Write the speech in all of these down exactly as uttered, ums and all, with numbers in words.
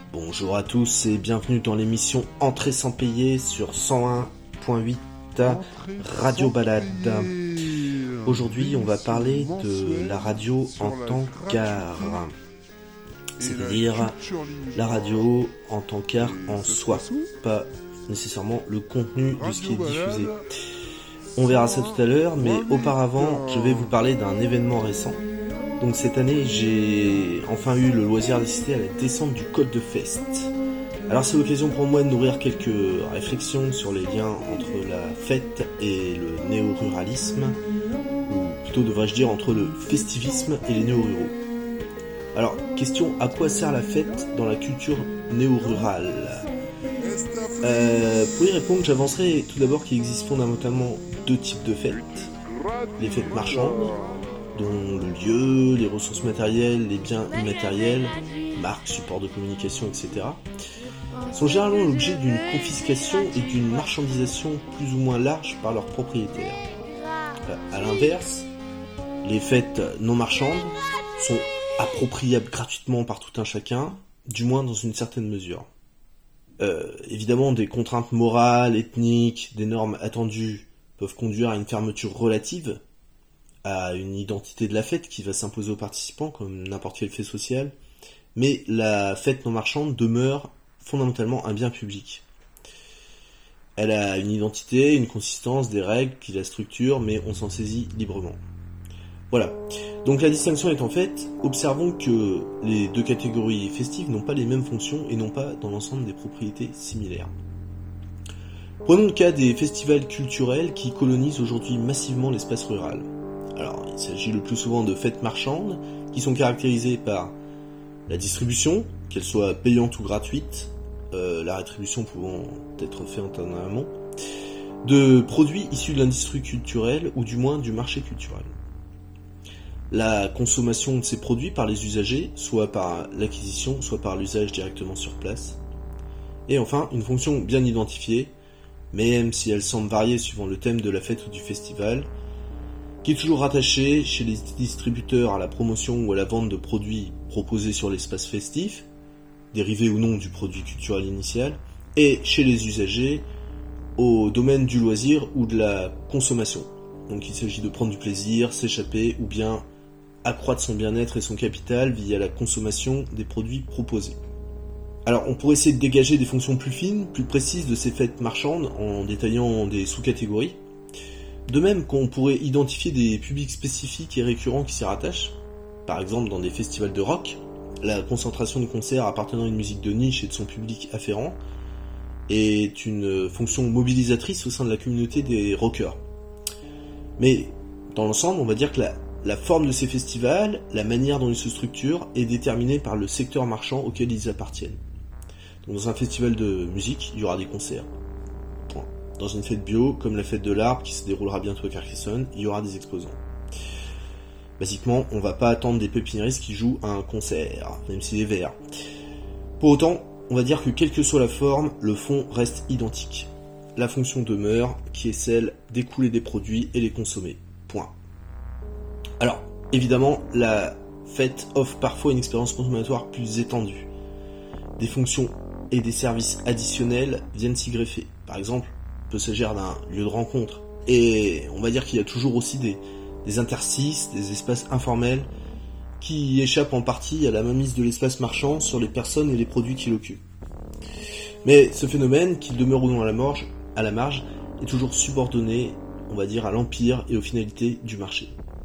Bonjour à tous et bienvenue dans l'émission Entrée sans payer sur cent un point huit Radio Balade. Aujourd'hui, on va parler de la radio en tant qu'art, c'est-à-dire la radio en tant qu'art en soi, pas nécessairement le contenu de ce qui est diffusé. On verra ça tout à l'heure, mais auparavant, je vais vous parler d'un événement récent. Donc cette année, j'ai enfin eu le loisir d'assister à la descente du Col de Fest. Alors c'est l'occasion pour moi de nourrir quelques réflexions sur les liens entre la fête et le néo-ruralisme, ou plutôt devrais-je dire entre le festivisme et les néo-ruraux. Alors, question, à quoi sert la fête dans la culture néo-rurale ? euh, Pour y répondre, j'avancerai tout d'abord qu'il existe fondamentalement deux types de fêtes. Les fêtes marchandes, dont le lieu, les ressources matérielles, les biens immatériels, marques, supports de communication, et cetera, sont généralement l'objet d'une confiscation et d'une marchandisation plus ou moins large par leurs propriétaires. A l'inverse, les fêtes non marchandes sont appropriables gratuitement par tout un chacun, du moins dans une certaine mesure. Euh, évidemment, des contraintes morales, ethniques, des normes attendues peuvent conduire à une fermeture relative, à une identité de la fête qui va s'imposer aux participants comme n'importe quel fait social, mais la fête non marchande demeure fondamentalement un bien public. Elle a une identité, une consistance, des règles qui la structurent, mais on s'en saisit librement. Voilà. Donc la distinction étant faite, observons que les deux catégories festives n'ont pas les mêmes fonctions et n'ont pas dans l'ensemble des propriétés similaires. Prenons le cas des festivals culturels qui colonisent aujourd'hui massivement l'espace rural. Alors, il s'agit le plus souvent de fêtes marchandes qui sont caractérisées par la distribution, qu'elle soit payante ou gratuite, euh, la rétribution pouvant être faite en amont, de produits issus de l'industrie culturelle ou du moins du marché culturel. La consommation de ces produits par les usagers, soit par l'acquisition, soit par l'usage directement sur place. Et enfin, une fonction bien identifiée, même si elle semble varier suivant le thème de la fête ou du festival, qui est toujours rattaché chez les distributeurs à la promotion ou à la vente de produits proposés sur l'espace festif, dérivés ou non du produit culturel initial, et chez les usagers au domaine du loisir ou de la consommation. Donc il s'agit de prendre du plaisir, s'échapper ou bien accroître son bien-être et son capital via la consommation des produits proposés. Alors on pourrait essayer de dégager des fonctions plus fines, plus précises de ces fêtes marchandes en détaillant des sous-catégories. De même qu'on pourrait identifier des publics spécifiques et récurrents qui s'y rattachent, par exemple dans des festivals de rock, la concentration de concerts appartenant à une musique de niche et de son public afférent est une fonction mobilisatrice au sein de la communauté des rockers. Mais dans l'ensemble, on va dire que la, la forme de ces festivals, la manière dont ils se structurent, est déterminée par le secteur marchand auquel ils appartiennent. Donc dans un festival de musique, il y aura des concerts. Dans une fête bio, comme la fête de l'arbre qui se déroulera bientôt à Carcassonne, il y aura des exposants. Basiquement, on va pas attendre des pépiniéristes qui jouent à un concert, même s'il est vert. Pour autant, on va dire que quelle que soit la forme, le fond reste identique. La fonction demeure, qui est celle d'écouler des produits et les consommer. Point. Alors, évidemment, la fête offre parfois une expérience consommatoire plus étendue. Des fonctions et des services additionnels viennent s'y greffer. Par exemple, peut s'agir d'un lieu de rencontre. Et on va dire qu'il y a toujours aussi des, des interstices, des espaces informels qui échappent en partie à la mainmise de l'espace marchand sur les personnes et les produits qui l'occupent. Mais ce phénomène, qu'il demeure ou non à la marge, à la marge, est toujours subordonné, on va dire, à l'empire et aux finalités du marché.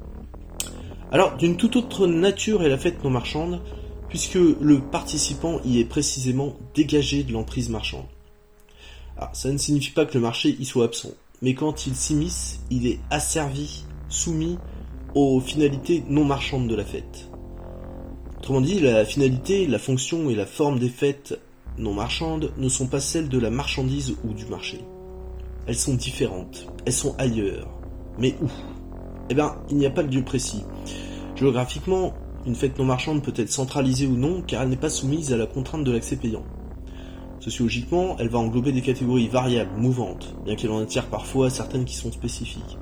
Alors, d'une toute autre nature est la fête non marchande, puisque le participant y est précisément dégagé de l'emprise marchande. Alors, ça ne signifie pas que le marché y soit absent, mais quand il s'immisce, il est asservi, soumis aux finalités non marchandes de la fête. Autrement dit, la finalité, la fonction et la forme des fêtes non marchandes ne sont pas celles de la marchandise ou du marché. Elles sont différentes, elles sont ailleurs. Mais où ? Eh bien, il n'y a pas de lieu précis. Géographiquement, une fête non marchande peut être centralisée ou non, car elle n'est pas soumise à la contrainte de l'accès payant. Sociologiquement, elle va englober des catégories variables, mouvantes, bien qu'elle en attire parfois certaines qui sont spécifiques.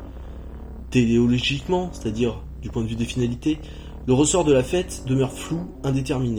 Téléologiquement, c'est-à-dire du point de vue des finalités, le ressort de la fête demeure flou, indéterminé.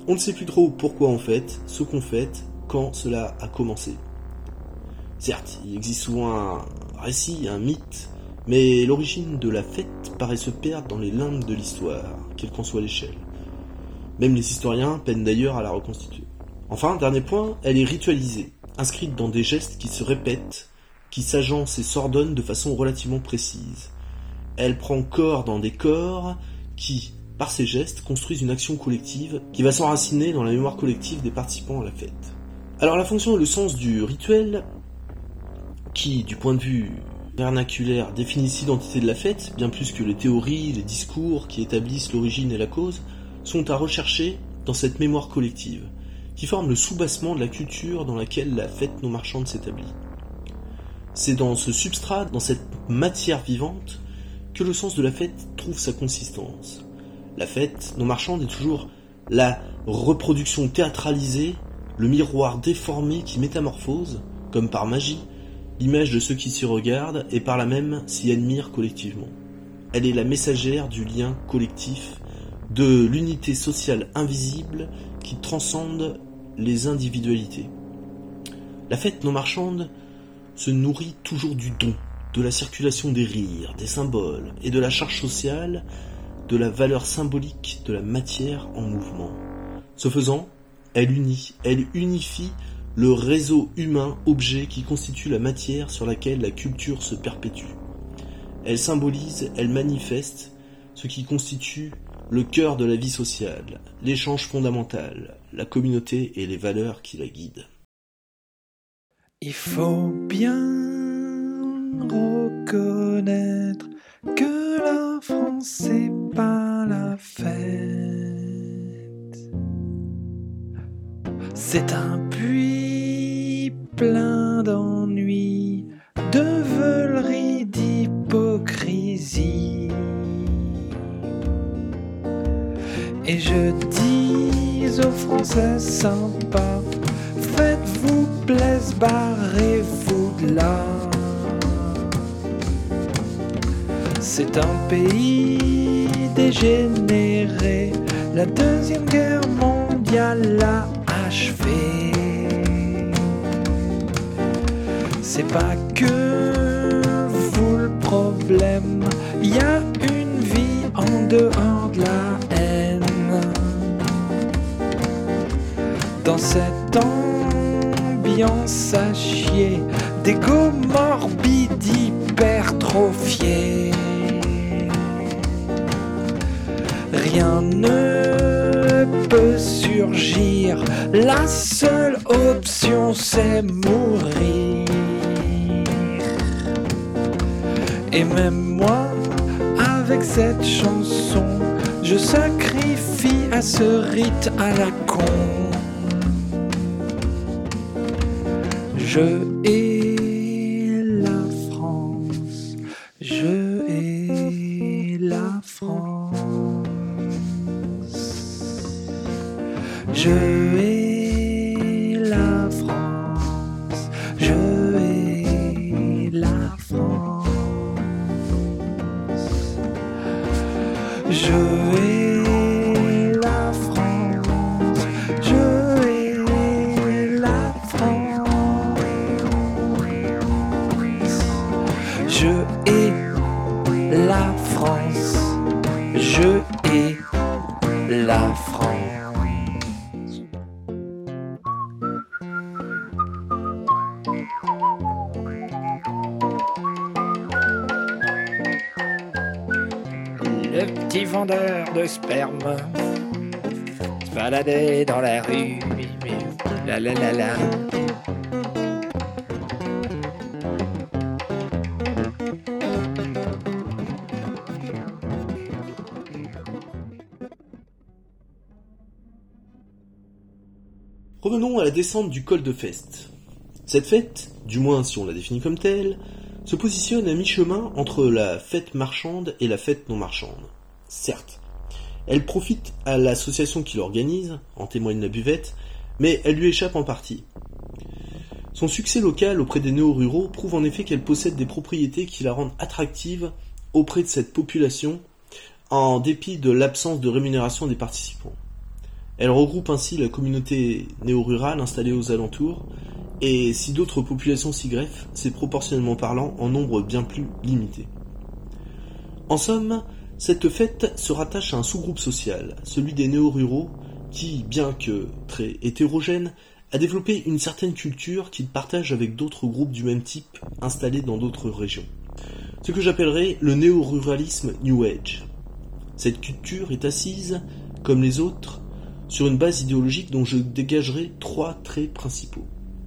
On ne sait plus trop pourquoi on fête, ce qu'on fête, quand cela a commencé. Certes, il existe souvent un récit, un mythe, mais l'origine de la fête paraît se perdre dans les limbes de l'histoire, quelle qu'en soit l'échelle. Même les historiens peinent d'ailleurs à la reconstituer. Enfin, dernier point, elle est ritualisée, inscrite dans des gestes qui se répètent, qui s'agencent et s'ordonnent de façon relativement précise. Elle prend corps dans des corps qui, par ces gestes, construisent une action collective qui va s'enraciner dans la mémoire collective des participants à la fête. Alors la fonction et le sens du rituel, qui, du point de vue vernaculaire, définissent l'identité de la fête, bien plus que les théories, les discours qui établissent l'origine et la cause, sont à rechercher dans cette mémoire collective, qui forme le soubassement de la culture dans laquelle la fête non marchande s'établit. C'est dans ce substrat, dans cette matière vivante, que le sens de la fête trouve sa consistance. La fête non marchande est toujours la reproduction théâtralisée, le miroir déformé qui métamorphose, comme par magie, l'image de ceux qui s'y regardent et par là même s'y admirent collectivement. Elle est la messagère du lien collectif, de l'unité sociale invisible qui transcende les individualités. La fête non marchande se nourrit toujours du don, de la circulation des rires, des symboles et de la charge sociale, de la valeur symbolique de la matière en mouvement. Ce faisant, elle unit, elle unifie le réseau humain-objet qui constitue la matière sur laquelle la culture se perpétue. Elle symbolise, elle manifeste ce qui constitue le cœur de la vie sociale, l'échange fondamental, la communauté et les valeurs qui la guident. Il faut bien reconnaître que la France c'est pas la fête. C'est un puits plein d'ennuis, de veuleries, d'hypocrisie. Et je dis aux Français sympas, faites-vous plaisir, barrez-vous de là. C'est un pays dégénéré, la deuxième guerre mondiale l'a achevé. C'est pas que vous le problème, y a une vie en dehors de la haine. Dans cette ambiance à chier, d'égo morbide hypertrophié, rien ne peut surgir, la seule option c'est mourir. Et même moi, avec cette chanson, je sacrifie à ce rite à la con. Je hais la France, je hais la France, je hais la France, je hais la France, je hais la France, je hais la France. Je hais la France, je hais la France. Le petit vendeur de sperme se baladait dans la rue, la la la la. Revenons à la descente du col de Fest. Cette fête, du moins si on la définit comme telle, se positionne à mi-chemin entre la fête marchande et la fête non marchande. Certes, elle profite à l'association qui l'organise, en témoigne la buvette, mais elle lui échappe en partie. Son succès local auprès des néo-ruraux prouve en effet qu'elle possède des propriétés qui la rendent attractive auprès de cette population, en dépit de l'absence de rémunération des participants. Elle regroupe ainsi la communauté néo-rurale installée aux alentours, et si d'autres populations s'y greffent, c'est proportionnellement parlant en nombre bien plus limité. En somme, cette fête se rattache à un sous-groupe social, celui des néo-ruraux, qui, bien que très hétérogène, a développé une certaine culture qu'il partage avec d'autres groupes du même type installés dans d'autres régions. Ce que j'appellerais le néo-ruralisme New Age. Cette culture est assise, comme les autres, sur une base idéologique dont je dégagerai trois traits principaux.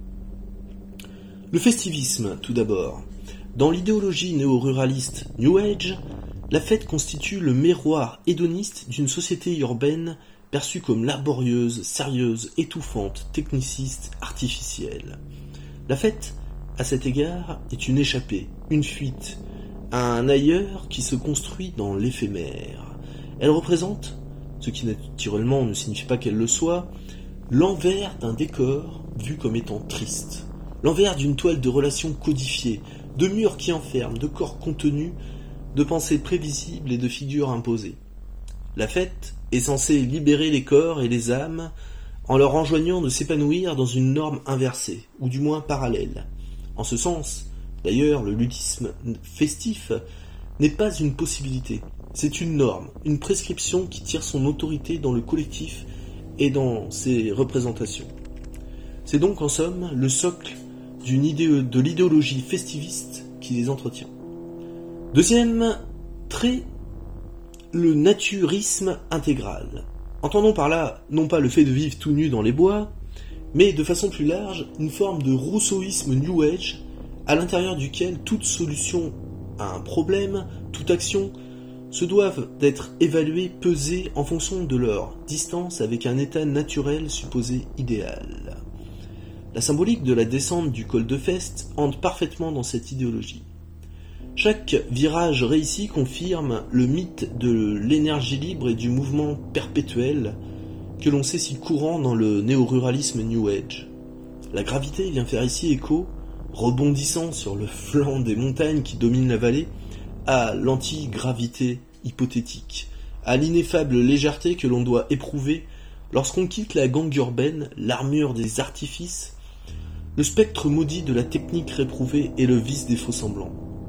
Le festivisme, tout d'abord. Dans l'idéologie néo-ruraliste New Age, la fête constitue le miroir hédoniste d'une société urbaine perçue comme laborieuse, sérieuse, étouffante, techniciste, artificielle. La fête, à cet égard, est une échappée, une fuite, un ailleurs qui se construit dans l'éphémère. Elle représente, ce qui naturellement ne signifie pas qu'elle le soit, l'envers d'un décor vu comme étant triste, l'envers d'une toile de relations codifiées, de murs qui enferment, de corps contenus, de pensées prévisibles et de figures imposées. La fête est censée libérer les corps et les âmes en leur enjoignant de s'épanouir dans une norme inversée, ou du moins parallèle. En ce sens, d'ailleurs, le ludisme festif n'est pas une possibilité, c'est une norme, une prescription qui tire son autorité dans le collectif et dans ses représentations. C'est donc en somme le socle d'une idée de l'idéologie festiviste qui les entretient. Deuxième trait, le naturisme intégral. Entendons par là, non pas le fait de vivre tout nu dans les bois, mais de façon plus large, une forme de rousseauisme New Age, à l'intérieur duquel toute solution à un problème, toute action, se doivent d'être évaluées, pesées en fonction de leur distance avec un état naturel supposé idéal. La symbolique de la descente du col de Fest entre parfaitement dans cette idéologie. Chaque virage réussi confirme le mythe de l'énergie libre et du mouvement perpétuel que l'on sait si courant dans le néo-ruralisme New Age. La gravité vient faire ici écho, rebondissant sur le flanc des montagnes qui dominent la vallée, à l'anti-gravité hypothétique, à l'ineffable légèreté que l'on doit éprouver lorsqu'on quitte la gangue urbaine, l'armure des artifices, le spectre maudit de la technique réprouvée et le vice des faux-semblants.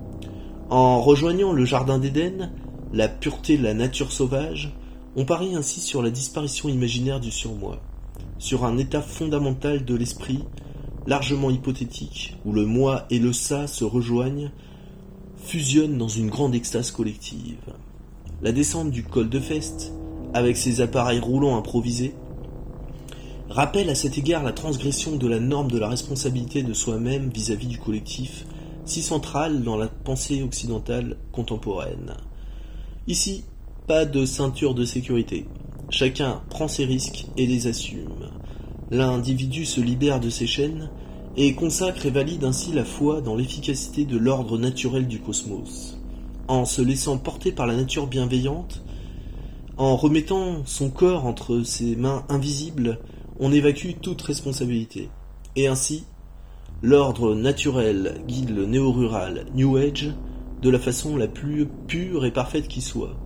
En rejoignant le jardin d'Éden, la pureté de la nature sauvage, on parie ainsi sur la disparition imaginaire du surmoi, sur un état fondamental de l'esprit, largement hypothétique, où le moi et le ça se rejoignent, fusionnent dans une grande extase collective. La descente du col de Fest, avec ses appareils roulants improvisés, rappelle à cet égard la transgression de la norme de la responsabilité de soi-même vis-à-vis du collectif, si centrale dans la pensée occidentale contemporaine. Ici, pas de ceinture de sécurité. Chacun prend ses risques et les assume. L'individu se libère de ses chaînes et consacre et valide ainsi la foi dans l'efficacité de l'ordre naturel du cosmos. En se laissant porter par la nature bienveillante, en remettant son corps entre ses mains invisibles, on évacue toute responsabilité. Et ainsi, l'ordre naturel guide le néo-rural New Age de la façon la plus pure et parfaite qui soit.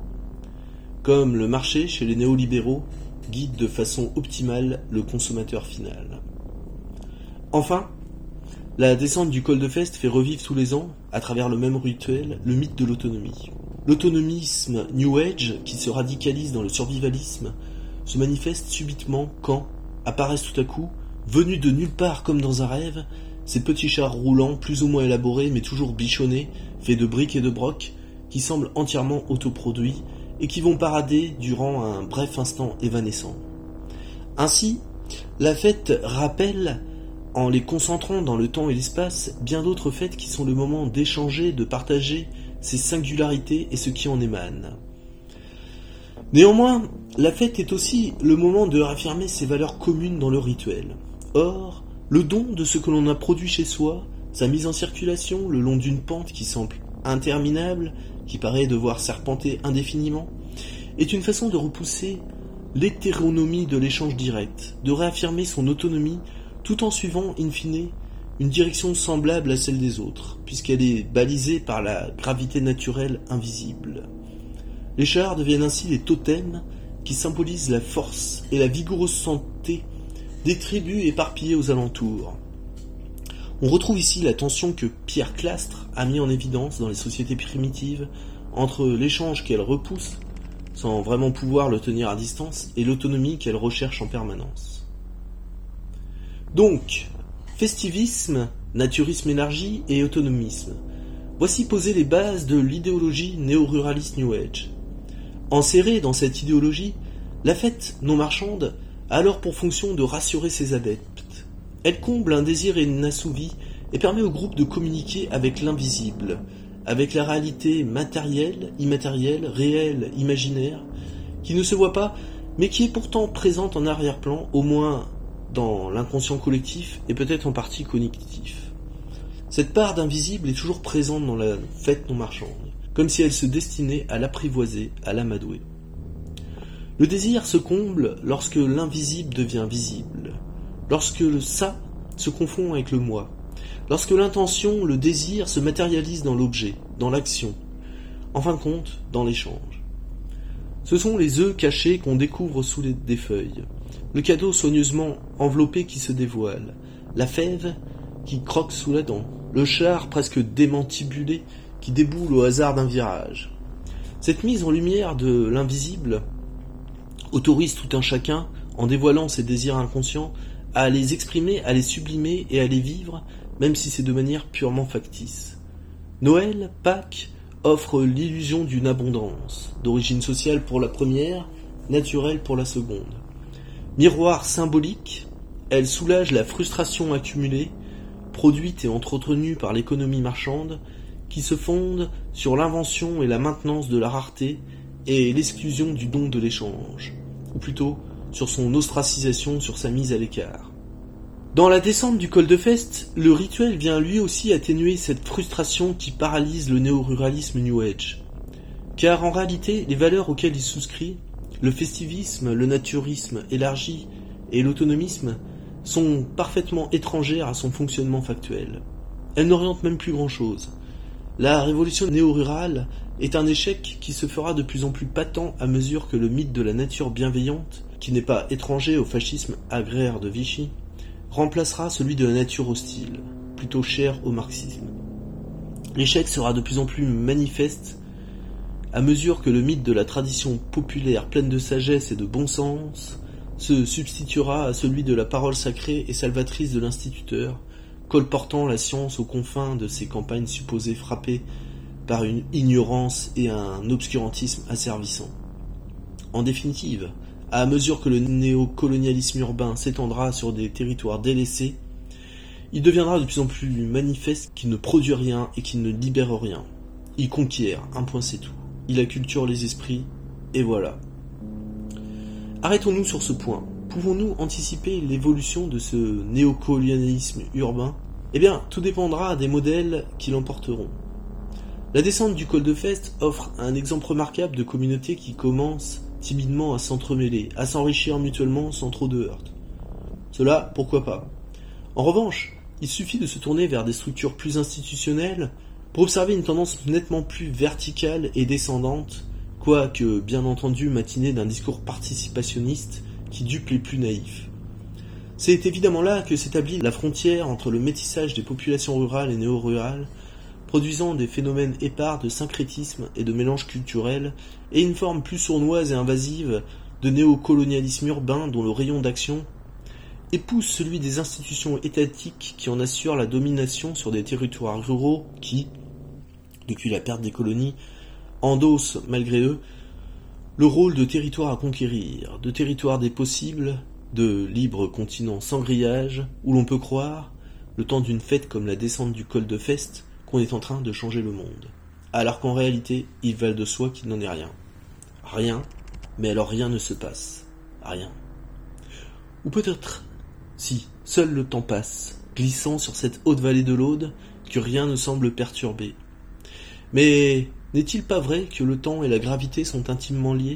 Comme le marché chez les néolibéraux guide de façon optimale le consommateur final. Enfin, la descente du col de Fest fait revivre tous les ans, à travers le même rituel, le mythe de l'autonomie. L'autonomisme New Age, qui se radicalise dans le survivalisme, se manifeste subitement quand apparaissent tout à coup, venus de nulle part comme dans un rêve, ces petits chars roulants plus ou moins élaborés mais toujours bichonnés, faits de briques et de brocs, qui semblent entièrement autoproduits et qui vont parader durant un bref instant évanescent. Ainsi, la fête rappelle, en les concentrant dans le temps et l'espace, bien d'autres fêtes qui sont le moment d'échanger, de partager ses singularités et ce qui en émane. Néanmoins, la fête est aussi le moment de réaffirmer ses valeurs communes dans le rituel. Or, le don de ce que l'on a produit chez soi, sa mise en circulation le long d'une pente qui semble interminable, qui paraît devoir serpenter indéfiniment, est une façon de repousser l'hétéronomie de l'échange direct, de réaffirmer son autonomie tout en suivant, in fine, une direction semblable à celle des autres, puisqu'elle est balisée par la gravité naturelle invisible. Les chars deviennent ainsi les totems qui symbolise la force et la vigoureuse santé des tribus éparpillées aux alentours. On retrouve ici la tension que Pierre Clastre a mis en évidence dans les sociétés primitives entre l'échange qu'elles repoussent, sans vraiment pouvoir le tenir à distance, et l'autonomie qu'elles recherchent en permanence. Donc, festivisme, naturisme élargi et autonomisme. Voici posées les bases de l'idéologie néo-ruraliste New Age. Enserrée dans cette idéologie, la fête non marchande a alors pour fonction de rassurer ses adeptes. Elle comble un désir inassouvi et permet au groupe de communiquer avec l'invisible, avec la réalité matérielle, immatérielle, réelle, imaginaire, qui ne se voit pas, mais qui est pourtant présente en arrière-plan, au moins dans l'inconscient collectif et peut-être en partie cognitif. Cette part d'invisible est toujours présente dans la fête non marchande, comme si elle se destinait à l'apprivoiser, à l'amadouer. Le désir se comble lorsque l'invisible devient visible, lorsque le ça se confond avec le moi, lorsque l'intention, le désir se matérialise dans l'objet, dans l'action, en fin de compte, dans l'échange. Ce sont les œufs cachés qu'on découvre sous les, des feuilles, le cadeau soigneusement enveloppé qui se dévoile, la fève qui croque sous la dent, le char presque démantibulé qui déboule au hasard d'un virage. Cette mise en lumière de l'invisible autorise tout un chacun, en dévoilant ses désirs inconscients, à les exprimer, à les sublimer et à les vivre, même si c'est de manière purement factice. Noël, Pâques, offrent l'illusion d'une abondance, d'origine sociale pour la première, naturelle pour la seconde. Miroir symbolique, elle soulage la frustration accumulée, produite et entretenue par l'économie marchande, qui se fonde sur l'invention et la maintenance de la rareté et l'exclusion du don de l'échange, ou plutôt sur son ostracisation, sur sa mise à l'écart. Dans la descente du col de Fest, le rituel vient lui aussi atténuer cette frustration qui paralyse le néo-ruralisme New Age. Car en réalité, les valeurs auxquelles il souscrit, le festivisme, le naturisme élargi et l'autonomisme, sont parfaitement étrangères à son fonctionnement factuel. Elles n'orientent même plus grand-chose. La révolution néo-rurale est un échec qui se fera de plus en plus patent à mesure que le mythe de la nature bienveillante, qui n'est pas étranger au fascisme agraire de Vichy, remplacera celui de la nature hostile, plutôt cher au marxisme. L'échec sera de plus en plus manifeste à mesure que le mythe de la tradition populaire pleine de sagesse et de bon sens se substituera à celui de la parole sacrée et salvatrice de l'instituteur, colportant la science aux confins de ces campagnes supposées frappées par une ignorance et un obscurantisme asservissant. En définitive, à mesure que le néocolonialisme urbain s'étendra sur des territoires délaissés, il deviendra de plus en plus manifeste qu'il ne produit rien et qu'il ne libère rien. Il conquiert, un point c'est tout. Il acculture les esprits, et voilà. Arrêtons-nous sur ce point. Pouvons-nous anticiper l'évolution de ce néocolonialisme urbain ? Eh bien, tout dépendra des modèles qui l'emporteront. La descente du col de Fest offre un exemple remarquable de communautés qui commencent timidement à s'entremêler, à s'enrichir mutuellement sans trop de heurts. Cela, pourquoi pas ? En revanche, il suffit de se tourner vers des structures plus institutionnelles pour observer une tendance nettement plus verticale et descendante, quoique bien entendu matinée d'un discours participationniste qui dupe les plus naïfs. C'est évidemment là que s'établit la frontière entre le métissage des populations rurales et néo-rurales, produisant des phénomènes épars de syncrétisme et de mélange culturel, et une forme plus sournoise et invasive de néocolonialisme urbain dont le rayon d'action épouse celui des institutions étatiques qui en assurent la domination sur des territoires ruraux qui, depuis la perte des colonies, endossent, malgré eux, le rôle de territoire à conquérir, de territoire des possibles, de libre continent sans grillage, où l'on peut croire, le temps d'une fête comme la descente du col de Fest, qu'on est en train de changer le monde. Alors qu'en réalité, il va de soi qu'il n'en est rien. Rien, mais alors rien ne se passe. Rien. Ou peut-être, si, seul le temps passe, glissant sur cette haute vallée de l'Aude, que rien ne semble perturber. Mais n'est-il pas vrai que le temps et la gravité sont intimement liés ?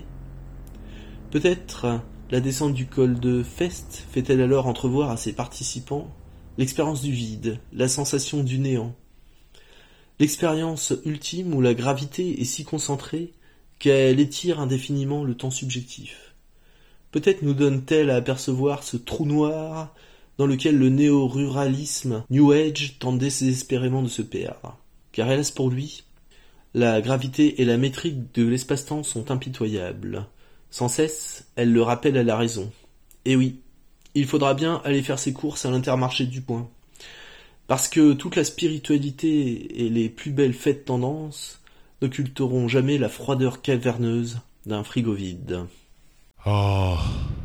Peut-être la descente du col de Fest fait-elle alors entrevoir à ses participants l'expérience du vide, la sensation du néant, l'expérience ultime où la gravité est si concentrée qu'elle étire indéfiniment le temps subjectif. Peut-être nous donne-t-elle à apercevoir ce trou noir dans lequel le néo-ruralisme New Age tente désespérément de se perdre. Car hélas pour lui, la gravité et la métrique de l'espace-temps sont impitoyables. Sans cesse, elle le rappelle à la raison. Et oui, il faudra bien aller faire ses courses à l'Intermarché du coin. Parce que toute la spiritualité et les plus belles fêtes tendances n'occulteront jamais la froideur caverneuse d'un frigo vide. Ah,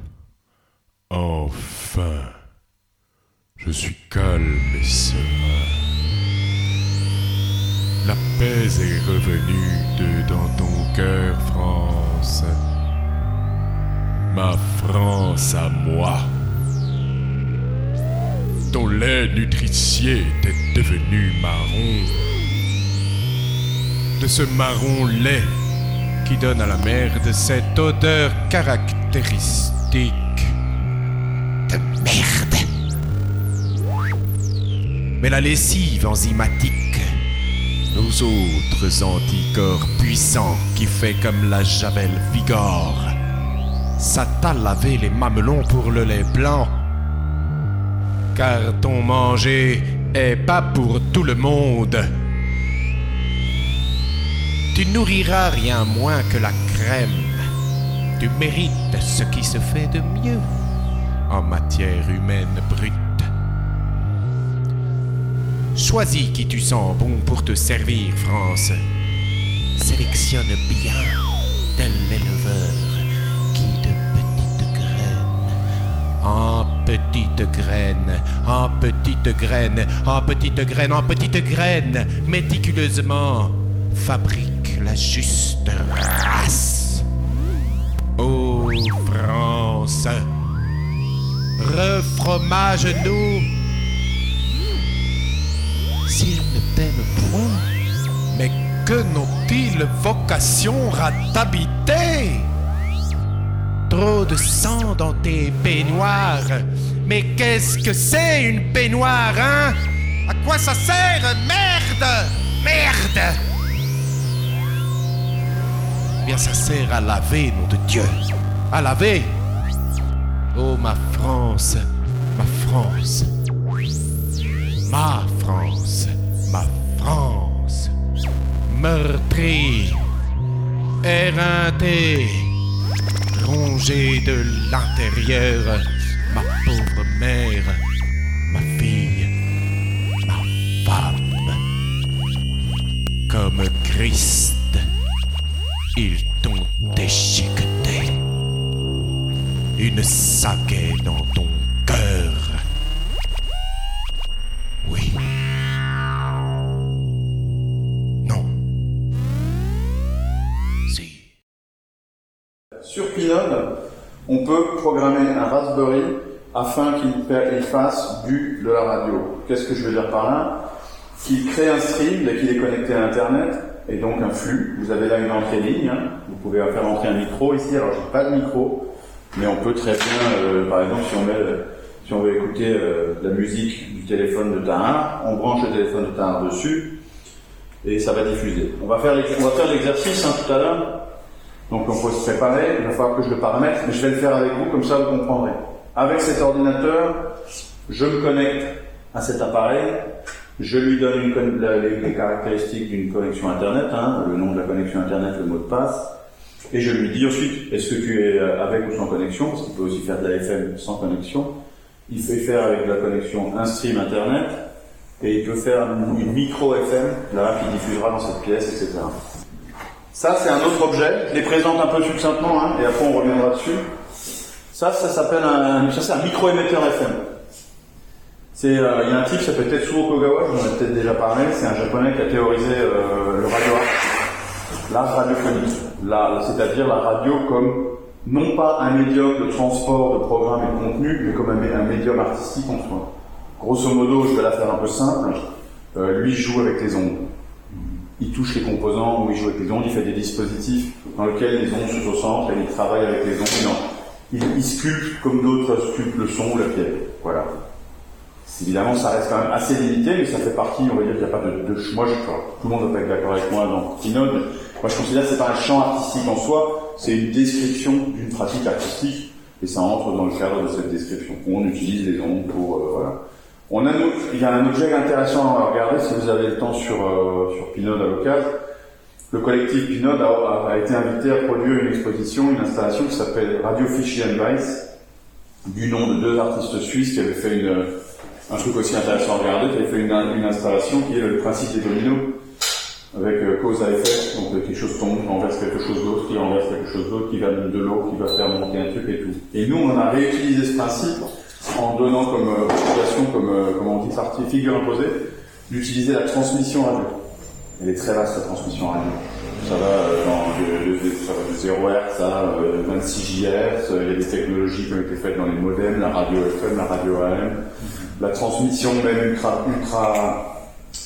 enfin, je suis calme et serein. La paix est revenue de dans ton cœur, France. Ma France à moi. Ton lait nutritieux est devenu marron. De ce marron lait qui donne à la merde cette odeur caractéristique de merde. Mais la lessive enzymatique, nos autres anticorps puissants qui fait comme la javel Vigor, ça t'a lavé les mamelons pour le lait blanc. Car ton manger est pas pour tout le monde. Tu nourriras rien moins que la crème. Tu mérites ce qui se fait de mieux en matière humaine brute. Choisis qui tu sens bon pour te servir, France. Sélectionne bien, tel l'éleveur qui de petites graines, en petites graines, en petites graines, en petites graines, en petites graines, méticuleusement fabrique la juste race. Ô France, refromage-nous. S'ils ne t'aiment point, mais que n'ont-ils vocation à t'habiter? Trop de sang dans tes baignoires. Mais qu'est-ce que c'est une baignoire, hein? À quoi ça sert? Merde! Merde! Bien, ça sert à laver, nom de Dieu. À laver. Oh, ma France, ma France. Ma France, ma France. Meurtrie, éreintée, rongée de l'intérieur. Ma pauvre mère, ma fille, ma femme. Comme Christ, ils t'ont déchiqueté. Une sagaie dans ton cœur. Oui. Non. Si. Sur Pinode, on peut programmer un Raspberry afin qu'il il fasse du, de la radio. Qu'est-ce que je veux dire par là? Qu'il crée un stream dès qu'il est connecté à Internet, et donc un flux. Vous avez là une entrée ligne, hein. Vous pouvez faire entrer un micro ici. Alors j'ai pas de micro, mais on peut très bien, euh, par exemple, si on met, euh, si on veut écouter euh, la musique du téléphone de Tahar, on branche le téléphone de Tahar dessus, et ça va diffuser. On va faire, on va faire l'exercice hein, tout à l'heure. Donc on peut se préparer. Il va falloir que je le paramètre, mais je vais le faire avec vous, comme ça vous comprendrez. Avec cet ordinateur, je me connecte à cet appareil. Je lui donne une, la, les, les caractéristiques d'une connexion Internet, hein, le nom de la connexion Internet, le mot de passe, et je lui dis ensuite, est-ce que tu es avec ou sans connexion, parce qu'il peut aussi faire de la F M sans connexion. Il fait faire avec la connexion un stream Internet, et il peut faire une, une micro F M, là, qui diffusera dans cette pièce, et cetera. Ça, c'est un autre objet, je les présente un peu succinctement, hein, et après on reviendra dessus. Ça, ça s'appelle un, ça, c'est un micro-émetteur F M. C'est, euh, il y a un type qui s'appelle Tetsuo Kogawa, je vous en ai peut-être déjà parlé, c'est un japonais qui a théorisé euh, le radio art, l'art radiophonique, la, c'est-à-dire la radio comme, non pas un médium de transport de programmes et de contenu, mais comme un, un médium artistique en soi. Grosso modo, je vais la faire un peu simple, euh, lui joue avec les ondes. Il touche les composants, ou il joue avec les ondes, il fait des dispositifs dans lesquels les ondes sont au centre, et il travaille avec les ondes, non. Il, il sculpte comme d'autres sculptent le son ou la pierre. Voilà. Évidemment, ça reste quand même assez limité, mais ça fait partie, on va dire qu'il n'y a pas de, de moi, je, tout le monde va pas être d'accord avec moi dans Pinode. Moi, je considère que c'est pas un champ artistique en soi, c'est une description d'une pratique artistique. et ça entre dans le cadre de cette description. On utilise les ondes pour... Euh, voilà. On a, il y a un objet intéressant à regarder si vous avez le temps sur, euh, sur Pinode à l'occasion. Le collectif Pinode a, a été invité à produire une exposition, une installation qui s'appelle Radio Fichy and Weiss, du nom de deux artistes suisses qui avaient fait une, un truc aussi intéressant à regarder, qui avaient fait une, une installation qui est le principe des dominos, avec euh, cause à effet, donc euh, quelque chose tombe, renverse quelque chose d'autre, qui renverse quelque chose d'autre, qui va donner de l'eau, qui va faire monter un truc et tout. Et nous, on a réutilisé ce principe en donnant comme euh, situation, comme, euh, comme on dit, partie, figure imposée, d'utiliser la transmission radio. Elle est très vaste, la transmission radio. Ça va, euh, dans, de, de, de, ça va de zéro hertz à euh, vingt-six gigahertz, il y a des technologies qui ont été faites dans les modems, la radio F M, la radio A M, la transmission même ultra, ultra,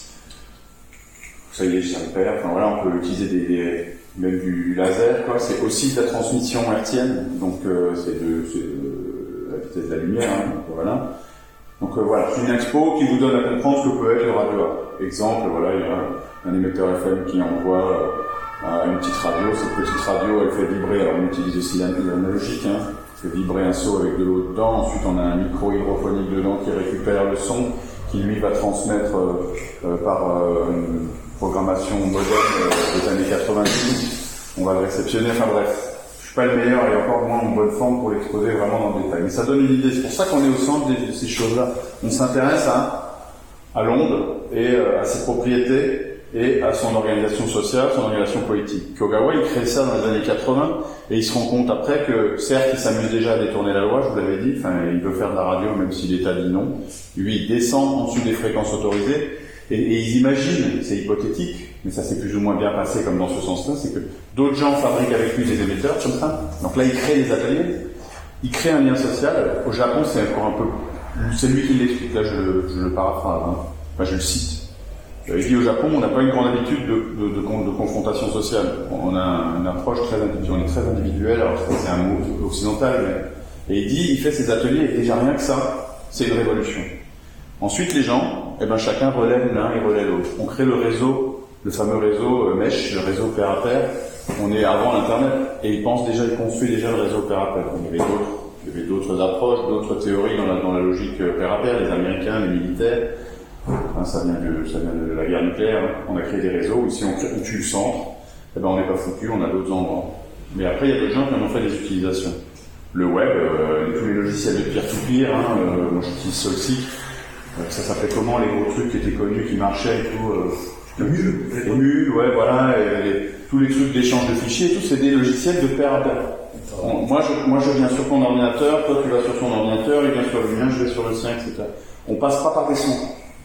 ça y est, j'y repère, enfin voilà, on peut utiliser des, des même du laser, quoi, c'est aussi de la transmission hertzienne, donc euh, c'est de, c'est de la vitesse de la lumière, hein, donc voilà. Donc euh, voilà, c'est une expo qui vous donne à comprendre ce que peut être le radio A. Exemple, voilà, il y a un émetteur F M qui envoie euh, une petite radio, cette petite radio elle fait vibrer, alors on utilise aussi l'analogique, hein, fait vibrer un seau avec de l'eau dedans, ensuite on a un micro hydrophonique dedans qui récupère le son, qui lui va transmettre euh, euh, par euh, une programmation moderne euh, des années quatre-vingt-dix, on va le réceptionner, enfin bref. Je suis pas le meilleur et encore moins en bonne forme pour l'exposer vraiment dans le détail. Mais ça donne une idée, c'est pour ça qu'on est au centre de ces choses-là. On s'intéresse à, à l'onde et euh, à ses propriétés et à son organisation sociale, son organisation politique. Kogawa, il crée ça dans les années quatre-vingts et il se rend compte après que, certes, il s'amuse déjà à détourner la loi, je vous l'avais dit, enfin, il veut faire de la radio même si l'État dit non. Lui, il descend en dessous des fréquences autorisées et, et ils imaginent, c'est hypothétique, mais ça s'est plus ou moins bien passé comme dans ce sens-là, c'est que d'autres gens fabriquent avec lui des émetteurs comme ça. Donc là, il crée des ateliers, il crée un lien social. Au Japon, c'est encore un peu... C'est lui qui l'explique, là je le, je le paraphrase, hein. Enfin, je le cite. Il dit au Japon, on n'a pas une grande habitude de, de, de, de, de confrontation sociale. On a une approche très individuelle, on est très individuel, alors c'est un mot occidental, mais... Et il dit, il fait ses ateliers, et déjà rien que ça, c'est une révolution. Ensuite, les gens, eh ben, chacun relève l'un et relève l'autre. On crée le réseau, le fameux réseau euh, Mesh, le réseau pair à pair. On est avant l'Internet, et il pense déjà, il construit déjà le réseau pair à pair. Il y avait d'autres, il y avait d'autres approches, d'autres théories dans la, dans la logique euh, pair à pair, les Américains, les militaires. Hein, ça vient de, ça vient de la guerre nucléaire. On a créé des réseaux, ici on, on tue le centre, eh ben, on n'est pas foutu, on a d'autres endroits. Mais après, il y a d'autres gens qui en ont fait des utilisations. Le web, euh, tous les logiciels de peer-to-peer, hein, euh, moi j'utilise Solsic. Ça s'appelait comment les gros trucs qui étaient connus, qui marchaient et tout euh, Le mule. Les mules, ouais, voilà, et les, tous les trucs d'échange de fichiers et tout, c'est des logiciels de pair à pair. On, moi, je, moi, je viens sur ton ordinateur, toi tu vas sur ton ordinateur, il vient sur le mien, je vais sur le sien, et cetera. On passe pas par des sons.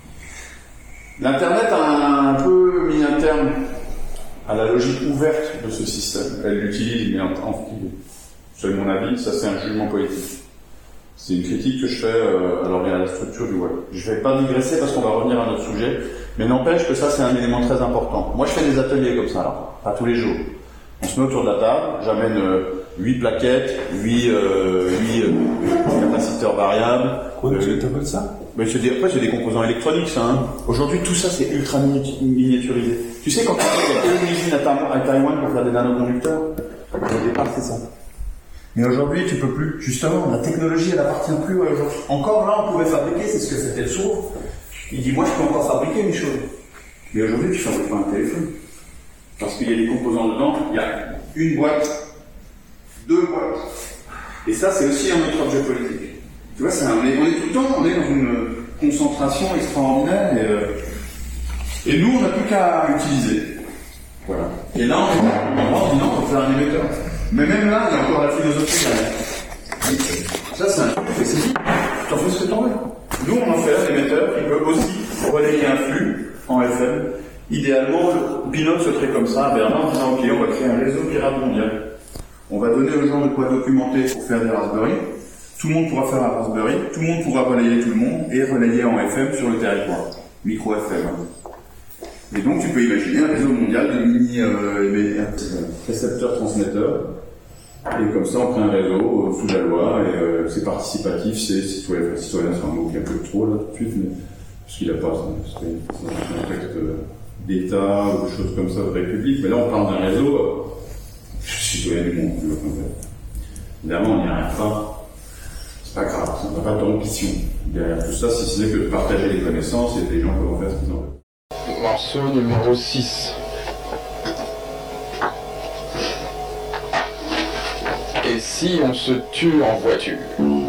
L'Internet a un, un peu mis un terme à la logique ouverte de ce système. Elle l'utilise, mais en, en c'est mon avis, ça c'est un jugement politique. C'est une critique que je fais euh, alors à la structure du web. Je vais pas digresser parce qu'on va revenir à notre sujet, mais n'empêche que ça c'est un élément très important. Moi je fais des ateliers comme ça, alors, pas tous les jours. On se met autour de la table, j'amène euh, huit plaquettes, huit euh, euh, capaciteurs variables. Quoi, euh, tu t'appelles ça? Mais c'est des, après c'est des composants électroniques ça. Hein. Aujourd'hui tout ça c'est ultra miniaturisé. Tu sais quand tu dis qu'il y a une usine à, Ta- à Taïwan pour faire des nanoconducteurs, au départ c'est ça. Mais aujourd'hui, tu peux plus. Justement, la technologie, elle appartient plus à aujourd'hui. Encore là, on pouvait fabriquer, c'est ce que c'était le sourd. Il dit, moi, je peux encore fabriquer une chose. Mais aujourd'hui, tu fabriques pas un téléphone. Parce qu'il y a des composants dedans, il y a une boîte, deux boîtes. Et ça, c'est aussi un autre objet politique. Tu vois, c'est un, on, est, on est tout le temps, on est dans une concentration extraordinaire et, euh, et nous, on n'a plus qu'à utiliser. Voilà. Et là, on, on dit non, on peut faire un émetteur. Mais même là, il y a encore la philosophie derrière. Ça, c'est un truc, c'est dit, tu en fais ce que t'en veux. Nous, on en fait un émetteur qui peut aussi relayer un flux en F M. Idéalement, le pilote se crée comme ça à Berlin en disant, ok, on va créer un réseau pirate mondial. On va donner aux gens de quoi documenter pour faire des Raspberry. Tout le monde pourra faire un Raspberry, tout le monde pourra relayer tout le monde et relayer en F M sur le territoire. Micro F M. Et donc, tu peux imaginer un réseau mondial de mini euh, récepteurs-transmetteurs. Et comme ça, on crée un réseau euh, sous la loi, et euh, c'est participatif, c'est citoyen, citoyen, c'est un mot qui est un peu trop là tout de suite, mais parce qu'il n'a pas c'est un contexte d'État ou de choses comme ça, de République, mais là on parle d'un réseau euh, citoyen du monde. Évidemment, on n'y arrive pas pas grave, ça n'a pas d'ambition derrière tout ça, si ce n'est que de partager les connaissances et les gens peuvent en faire ce qu'ils en veulent. Morceau numéro six. Et si on se tue en voiture?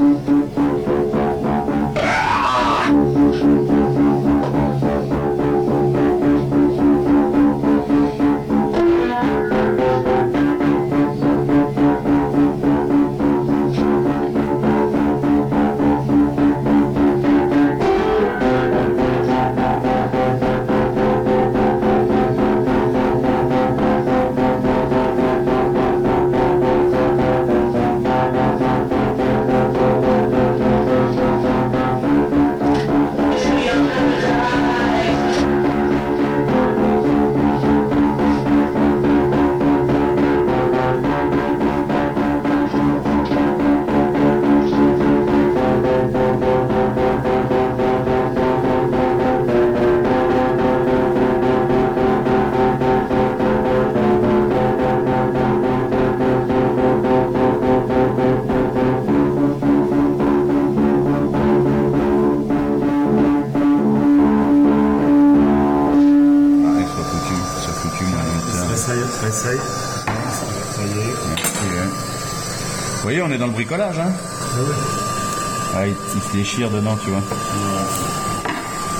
Vous voyez, on est dans le bricolage, hein. Ah ouais. Ah, il, il se déchire dedans, tu vois. Ouais.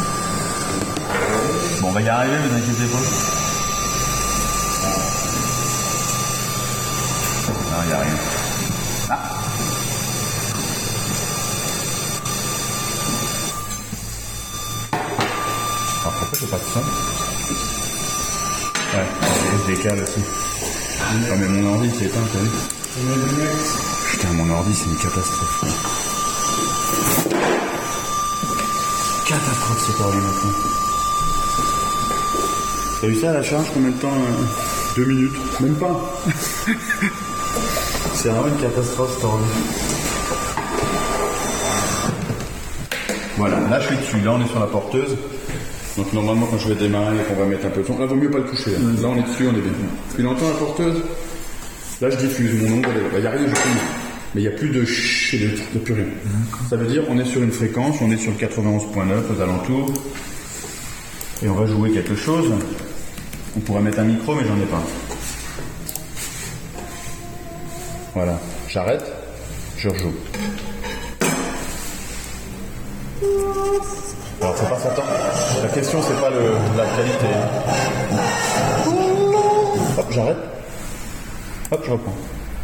Bon, on va y arriver, vous inquiétez pas. Non, il n'y a rien. Ah. Alors, pourquoi j'ai pas de son? Ouais, je décale aussi. Non, mais mon ordi c'est éteint, t'as vu? Putain, mon ordi c'est une catastrophe. Catastrophe cet ordi maintenant. T'as vu ça à la charge? Combien de temps? euh... Deux minutes. Même pas. C'est vraiment une catastrophe cet ordi. Voilà, là je suis dessus. Là on est sur la porteuse. Donc normalement quand je vais démarrer et qu'on va mettre un peu de son, là vaut mieux pas le toucher. Là, là on est dessus, on est bien. Puis longtemps la porteuse. Là je diffuse, mon nom, il n'y a rien justement. Mais il n'y a plus de ch, il n'y a plus rien. Ça veut dire on est sur une fréquence, on est sur le quatre-vingt-onze point neuf aux alentours. Et on va jouer quelque chose. On pourrait mettre un micro mais j'en ai pas. Voilà, j'arrête, je rejoue. Alors faut pas s'attendre. La question c'est pas le, la qualité. Hop, j'arrête. Hop, je reprends.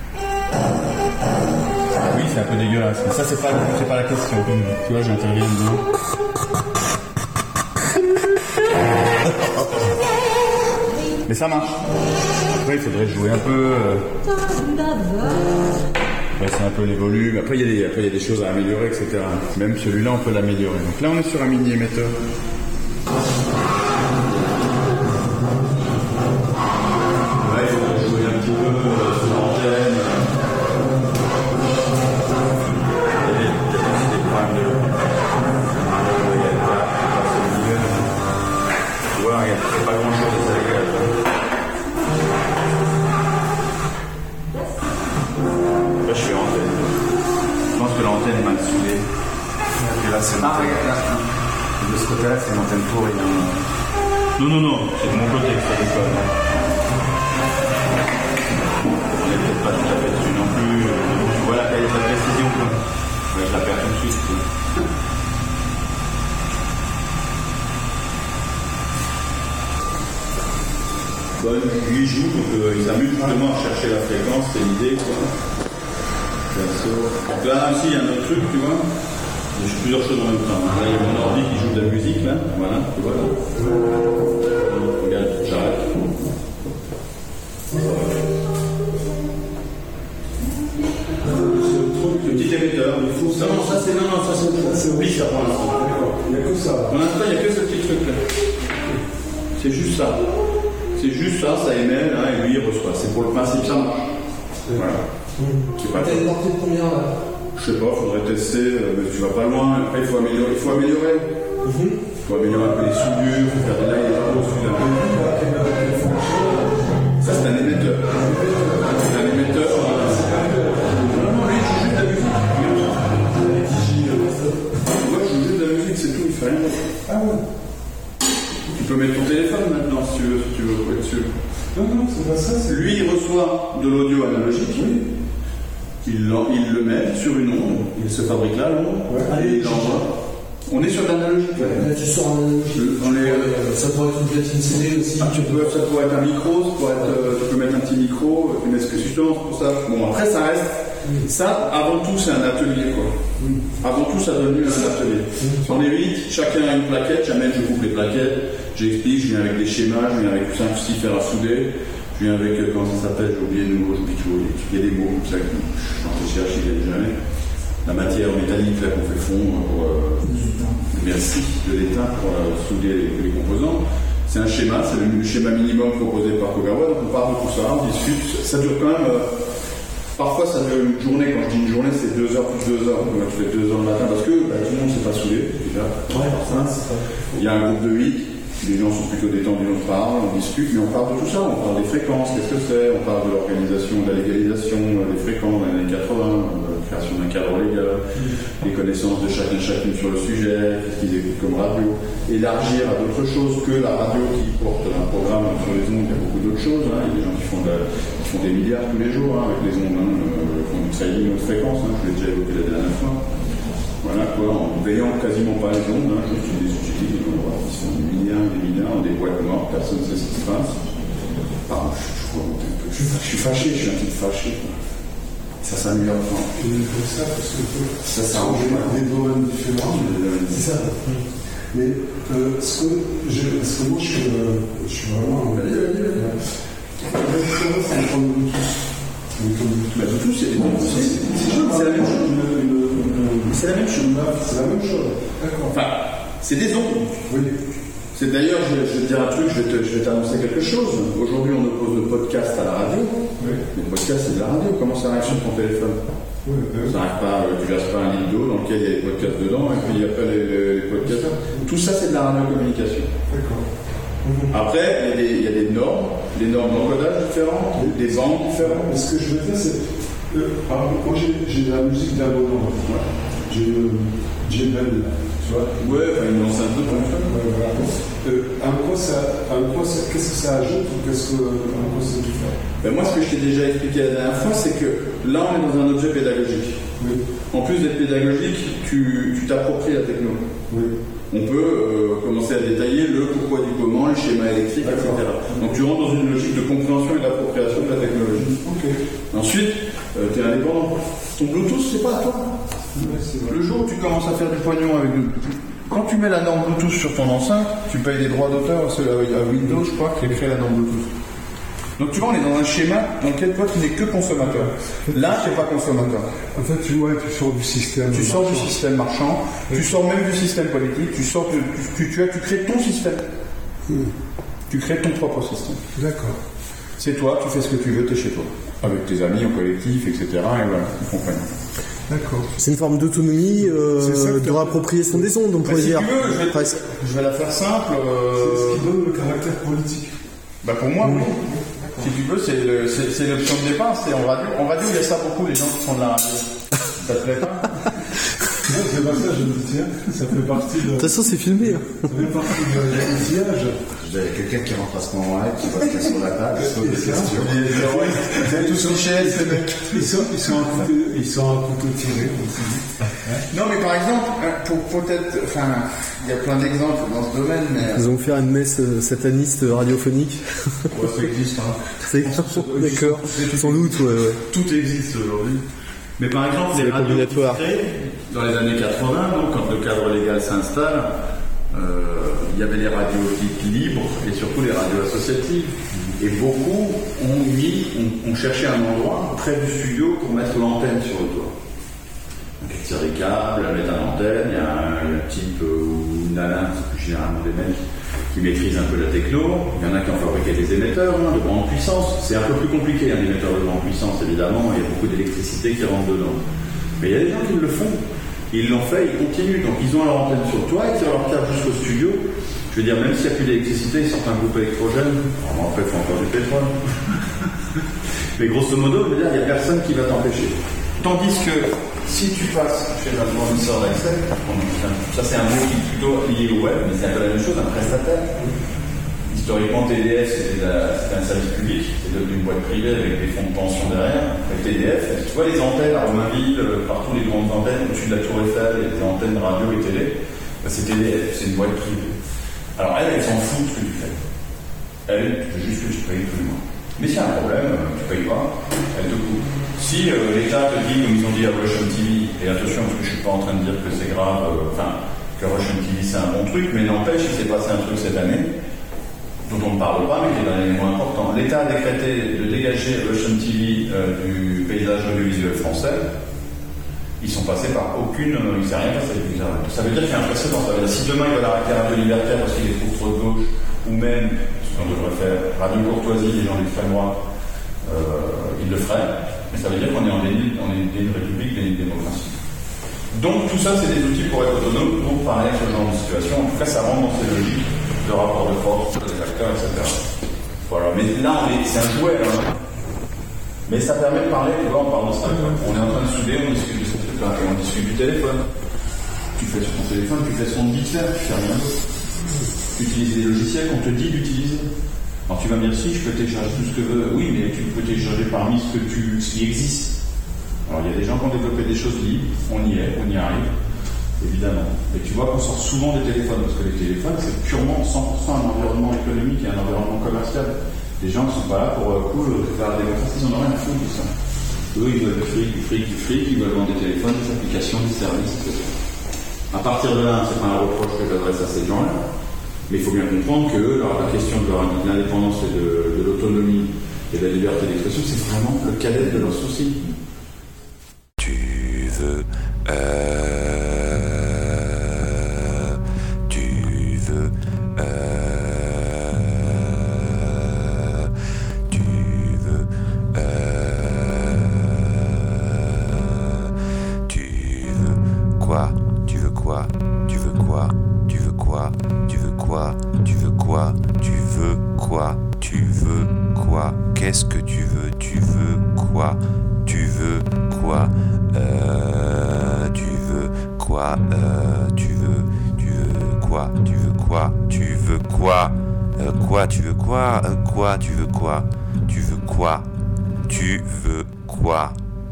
Oui, c'est un peu dégueulasse. Mais ça c'est pas, c'est pas la question. Tu vois, j'interviens dedans. Mais ça marche. Après il faudrait jouer un peu. Euh... Ouais, c'est un peu les volumes. Après, il y a des, après, il y a des choses à améliorer, et cetera. Même celui-là, on peut l'améliorer. Donc là, on est sur un mini émetteur. Ouais, il faudrait jouer un petit peu euh, sur l'antenne. Il y a aussi des problèmes de. Il y a pas, c'est milieu. Tu vois, regarde, c'est pas grand-chose à ça. Je suis en antenne. Je pense que l'antenne est mal soudée. Et là, c'est ah, regarde là. De ce côté-là, c'est une antenne pourrie. Hein. Non, non, non, c'est de mon côté que ça déconne. On n'est peut-être pas tout à fait dessus non plus. Tu vois la taille de la précision, quoi. Ouais, je la perds tout de suite. Bon, lui joue, donc euh, il s'amuse justement à chercher la fréquence, c'est l'idée, quoi. Donc là aussi il y a un autre truc, tu vois, il y a plusieurs choses en même temps. Là il y a mon ordi qui joue de la musique, là, voilà, tu vois là. Regarde, j'arrête. Le petit émetteur, il faut ça. Non, non, ça c'est non, non, ça c'est c'est oui, ça pour l'instant. Il n'y a que ça. Pour l'instant, il n'y a que ce petit truc là. C'est juste ça. C'est juste ça, ça émet là et lui il reçoit. C'est pour le principe, ça marche. Voilà. C'est pas. T'as une portée de combien là? Je sais pas, faudrait tester, euh, mais tu vas pas loin. Après il faut améliorer. Il faut améliorer. Mm-hmm. Il faut améliorer un peu les soudures, il faut faire des lights, des choses, un peu. Ça c'est un émetteur. C'est un émetteur. Non, non, lui il joue juste la musique. Tu peux mettre ton téléphone maintenant si tu veux, si tu veux pour être sûr. Non, non, c'est pas ça. C'est... Lui, il reçoit de l'audio analogique. Oui. Il, il le met sur une onde. Il se fabrique là, l'onde. Ouais. Et il l'envoie. On est sur de l'analogique. Ouais. Là, tu sors en analogique. On est, euh, ça pourrait être une platine C D aussi. Ah, tu peux, ça pourrait être un micro, ça pourrait être, euh, tu peux mettre un petit micro, tu mets ce que tu penses pour ça. Bon, après, ça reste. Mm. Ça, avant tout, c'est un atelier, quoi. Mm. Avant tout, ça est devenu un atelier. Mm. On est huit, chacun a une plaquette, jamais je coupe les plaquettes, j'explique, je viens avec des schémas, je viens avec cinq ou six fers à souder, je viens avec, euh, comment ça s'appelle, j'ai oublié le mot, j'oublie toujours, il y a des mots comme ça que je cherche, il y a jamais. La matière métallique là qu'on fait fondre pour euh, merci de l'étain pour euh, souder les, les composants. C'est un schéma, c'est le, le schéma minimum proposé par Kogawa, donc on parle de tout ça, on discute, ça dure quand même. Euh, parfois ça dure une journée, quand je dis une journée c'est deux heures plus deux heures, donc tu fais deux heures le matin parce que bah, tout le monde ne s'est pas soudé déjà. Ouais, ça, il y a un groupe de huit, les gens sont plutôt détendus, on parle, on discute, mais on parle de tout ça, on parle des fréquences, qu'est-ce que c'est, on parle de l'organisation, de la légalisation des fréquences dans les années quatre-vingts, de la création d'un cadre légal, les connaissances de chacun chacune sur le sujet, qu'est-ce qu'ils écoutent comme radio, élargir à d'autres choses que la radio qui porte un programme sur les ondes, il y a beaucoup d'autres choses, hein. Il y a des gens qui font, de la, qui font des milliards tous les jours hein, avec les ondes, hein, euh, font du trading haute fréquence, hein, je l'ai déjà évoqué la dernière fois. Voilà quoi, en veillant quasiment pas les ondes, hein, juste des outils, ils font des milliards, des milliards, des boîtes mortes, personne ne sait ce qui se passe. Pardon, je, je, je, je, je suis fâché, je suis un petit fâché. Quoi. Ça s'améliore pas. Je dis comme ça parce que ça, ça change des domaines différents. C'est ça. Mais euh, ce, que je, ce que moi je suis, euh, je suis vraiment. Allez, allez, allez. La différence entre le Bluetooth. Bah, Bluetooth, c'est la même chose. C'est la même chose. C'est la même chose. D'accord. Enfin, c'est des ondes. Oui. C'est d'ailleurs, je, je vais te dire un truc, je vais, te, je vais t'annoncer quelque chose. Aujourd'hui, on oppose le podcast à la radio. Oui. Le podcast, c'est de la radio. Comment ça arrive sur ton téléphone? Oui, oui. Ça n'arrive pas, tu verses pas un litre d'eau dans lequel il y a les podcasts dedans, et puis il n'y a pas les, les, les podcasts. Tout ça, c'est de la radiocommunication. D'accord. Après, il y, a des, il y a des normes, des normes d'encodage différentes, oui. Des bandes différentes. Mais ce que je veux dire, c'est. Euh, alors, moi, j'ai, j'ai de la musique d'un moment. Ouais. J'ai une J B L, tu vois. Ouais, enfin, une enceinte de fonctionne. Ouais, voilà. Euh, un quoi ça, un quoi ça, qu'est-ce que ça ajoute ou qu'est-ce que, un quoi ça diffère? Ben moi, ce que je t'ai déjà expliqué la dernière fois, c'est que là, on est dans un objet pédagogique. Oui. En plus d'être pédagogique, tu, tu t'appropries la techno. Oui. On peut euh, commencer à détailler le pourquoi du comment, les schémas électriques, et cetera. Donc tu rentres dans une logique de compréhension et d'appropriation de la technologie. Okay. Ensuite, euh, tu es indépendant. Ton Bluetooth, c'est pas à toi. Ouais, c'est vrai. Le jour où tu commences à faire du pognon avec le... Quand tu mets la norme Bluetooth sur ton enceinte, tu payes des droits d'auteur à Windows, je crois, qui a créé la norme Bluetooth. Donc tu vois, on est dans un schéma dans lequel toi tu n'es que consommateur. Là, tu n'es pas consommateur. En fait, tu, ouais, tu sors du système. Tu marchand. sors du système marchand, oui. Tu sors même du système politique, tu, sors de, tu, tu, tu crées ton système. Hmm. Tu crées ton propre système. D'accord. C'est toi, tu fais ce que tu veux, tu es chez toi. Avec tes amis, en collectif, et cetera. Et voilà, tu comprends. D'accord. C'est une forme d'autonomie, euh, de réappropriation des ondes, on pourrait si dire. Tu veux, je, vais, je vais la faire simple. Euh... C'est ce qui donne le caractère politique. Bah pour moi, oui. Si tu veux, c'est, le, c'est, c'est l'option de départ, c'est en radio. En radio, il y a ça beaucoup, les gens qui font de la radio. Ça te plaît pas? Non, c'est pas ça, je me dis, tiens, ça fait partie de... De toute façon, c'est filmé. Hein. Ça fait partie de l'outillage. Il y a quelqu'un qui rentre à ce moment-là, qui va se casser sur la table, qui se pose des questions. Vous avez tous couché, ces mecs. Ils sont, ils sont un couteau, ils sont un couteau tiré, on se dit. Non, mais par exemple, pour peut-être, enfin, il y a plein d'exemples dans ce domaine, mais... Ils ont fait une messe sataniste radiophonique. Ouais, ça existe, hein. Ça existe, d'accord. Sans doute, ouais, ouais. Tout existe aujourd'hui. Mais par exemple, c'est les radios qui se créent, dans les années quatre-vingts, donc, quand le cadre légal s'installe, euh, il y avait les radios dites libres et surtout les radios associatives. Et beaucoup ont mis, ont, ont cherché un endroit près du studio pour mettre l'antenne sur le toit. Donc ils tirent des câbles, la mettent à l'antenne, il y a un, un type euh, ou une nana, c'est plus généralement des mecs qui maîtrisent un peu la techno. Il y en a qui ont fabriqué des émetteurs hein, de grande puissance. C'est un peu plus compliqué un émetteur de grande puissance évidemment, il y a beaucoup d'électricité qui rentre dedans. Mais il y a des gens qui le font. Ils l'ont fait, ils continuent. Donc ils ont leur antenne sur le toit, ils tirent leur câble jusqu'au studio. Je veux dire, même s'il n'y a plus d'électricité, ils sortent un groupe électrogène. Alors, après, il faut encore du pétrole. Mais grosso modo, je veux dire, il n'y a personne qui va t'empêcher. Tandis que si tu passes chez un fournisseur d'accès, ça c'est un mot qui plutôt lié au web, mais c'est un peu la même chose, un prestataire. Historiquement, T D F, c'était, la, c'était un service public, c'est devenu une boîte privée avec des fonds de pension derrière. Avec T D F, tu vois les antennes à Romainville, partout les grandes antennes, au-dessus de la Tour Eiffel, il y a des antennes radio et télé, ben, c'est T D F, c'est une boîte privée. Alors elle, elle s'en fout de ce que tu fais. Elle, tu veux juste que tu payes tous les mois. Mais s'il y a un problème, tu ne payes pas, elle te coupe. Si euh, l'État te dit, comme ils ont dit à Russian T V, et attention parce que je ne suis pas en train de dire que c'est grave, enfin, euh, que Russian T V c'est un bon truc, mais n'empêche, il s'est passé un truc cette année, dont on ne parle pas, mais qui est un élément important. L'État a décrété de dégager Russian T V euh, du paysage audiovisuel français. Ils sont passés par aucune, euh, il ne s'est rien passé. Ça veut dire qu'il y a un précédent. Ça veut dire si demain ils veulent arrêter Radio Libertaire parce qu'il est trop trop de gauche, ou même, ce qu'on devrait faire, Radio Courtoisie, les gens d'extrême droite, euh, ils le feraient. Mais ça veut dire qu'on est en déni, on est une république, une démocratie. Donc tout ça, c'est des outils pour être autonome, pour parler à ce genre de situation. En tout cas, ça rentre dans ces logiques de rapport de force, des acteurs, et cetera. Voilà. Mais là, on est, c'est un jouet, hein. Mais ça permet de parler, tu vois, on parle de ça. On est en train de souder, on discute de ce truc-là, et on discute du téléphone. Tu fais sur ton téléphone, tu fais son vite faire, tu fais rien d'autre. Tu utilises des logiciels qu'on te dit d'utiliser. Alors tu vas me dire, si, je peux télécharger tout ce que je veux. Oui, mais tu peux télécharger parmi ce, que tu, ce qui existe. Alors il y a des gens qui ont développé des choses libres, on y est, on y arrive, évidemment. Et tu vois qu'on sort souvent des téléphones, parce que les téléphones, c'est purement cent pour cent un environnement économique et un environnement commercial. Les gens ne sont pas là pour euh, cool, faire la démocratie, ils n'en ont rien à foutre de ça. Eux, ils veulent du fric, du fric, du fric, ils veulent vendre des téléphones, des applications, des services, et cetera. À partir de là, c'est pas un reproche que j'adresse à ces gens-là. Mais il faut bien comprendre que alors, la question de, leur, de l'indépendance et de, de l'autonomie et de la liberté d'expression, c'est vraiment le cadet de leur souci. Tu veux... Euh, tu veux... Euh, tu veux... Euh, tu veux... Quoi? Tu veux quoi? Tu veux quoi? Tu veux quoi? Tu veux quoi? Tu veux quoi? Tu veux quoi? Tu veux quoi? Qu'est-ce que tu veux? Tu veux quoi? Tu veux quoi? Euh, tu veux quoi? Euh, tu veux, tu veux quoi? Tu veux quoi? Tu veux quoi? Euh, quoi? Tu veux quoi? Euh, quoi? Tu veux quoi? Tu veux quoi? Tu veux quoi?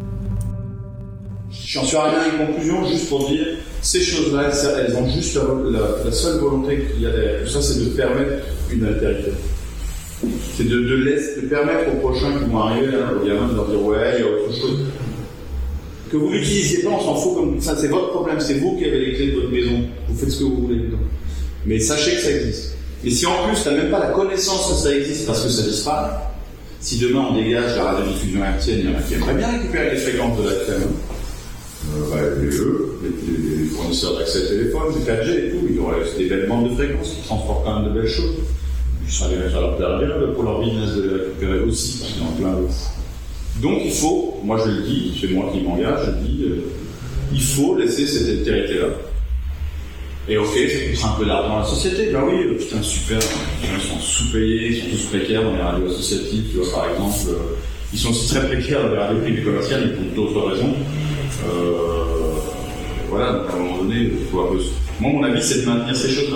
J'en suis arrivé à une conclusion juste pour dire ces choses-là, elles ont juste la, la, la seule volonté qu'il y a derrière tout ça, c'est de permettre une altérité. C'est de, de, laisser, de permettre aux prochains qui vont arriver, hein, aux gamins, de leur dire ouais, il y a autre chose. Que vous l'utilisiez pas, on s'en fout comme ça, c'est votre problème, c'est vous qui avez les clés de votre maison. Vous faites ce que vous voulez dedans. Mais sachez que ça existe. Et si en plus, tu n'as même pas la connaissance que ça existe parce que ça disparaît, si demain on dégage la radiodiffusion hertzienne, il y en a qui aimeraient bien récupérer les fréquences de la F M. Euh, bah, les, eux, les, les fournisseurs d'accès téléphone, les quatre G et tout, il y aurait des belles bandes de fréquences qui transportent quand même de belles choses. Ça va leur permettre pour leur business de les récupérer aussi, parce qu'ils sont en plein d'eau. Donc il faut, moi je le dis, c'est moi qui m'engage, je dis, euh, il faut laisser cette altérité-là. Et ok, ça coûtera un peu d'argent à la société, ben oui, euh, putain super, ils sont sous-payés, ils sont tous précaires dans les radios associatives, tu vois par exemple, euh, ils sont aussi très précaires dans les radios privées commerciales, mais pour d'autres raisons. Euh, voilà, donc à un moment donné, il faut un peu... Moi mon avis c'est de maintenir ces choses-là.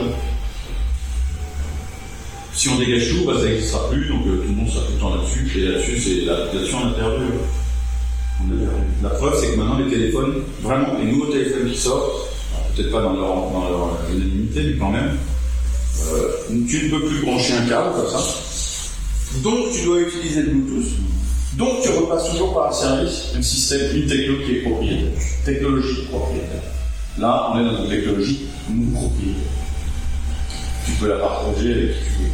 Si on dégage tout, bah, ça n'existera plus, donc euh, tout le monde sera tout le temps là-dessus, et là-dessus, c'est l'application à l'intérieur d'eux. La preuve, c'est que maintenant, les téléphones, vraiment, les nouveaux téléphones qui sortent, peut-être pas dans leur, dans leur unanimité, mais quand même, euh, tu ne peux plus brancher un câble comme ça, donc tu dois utiliser le Bluetooth, donc tu repasses toujours par un service, un système, une techno qui est propriétaire, technologie propriétaire. Là, on est dans une technologie non propriétaire. Tu peux la partager avec qui tu veux.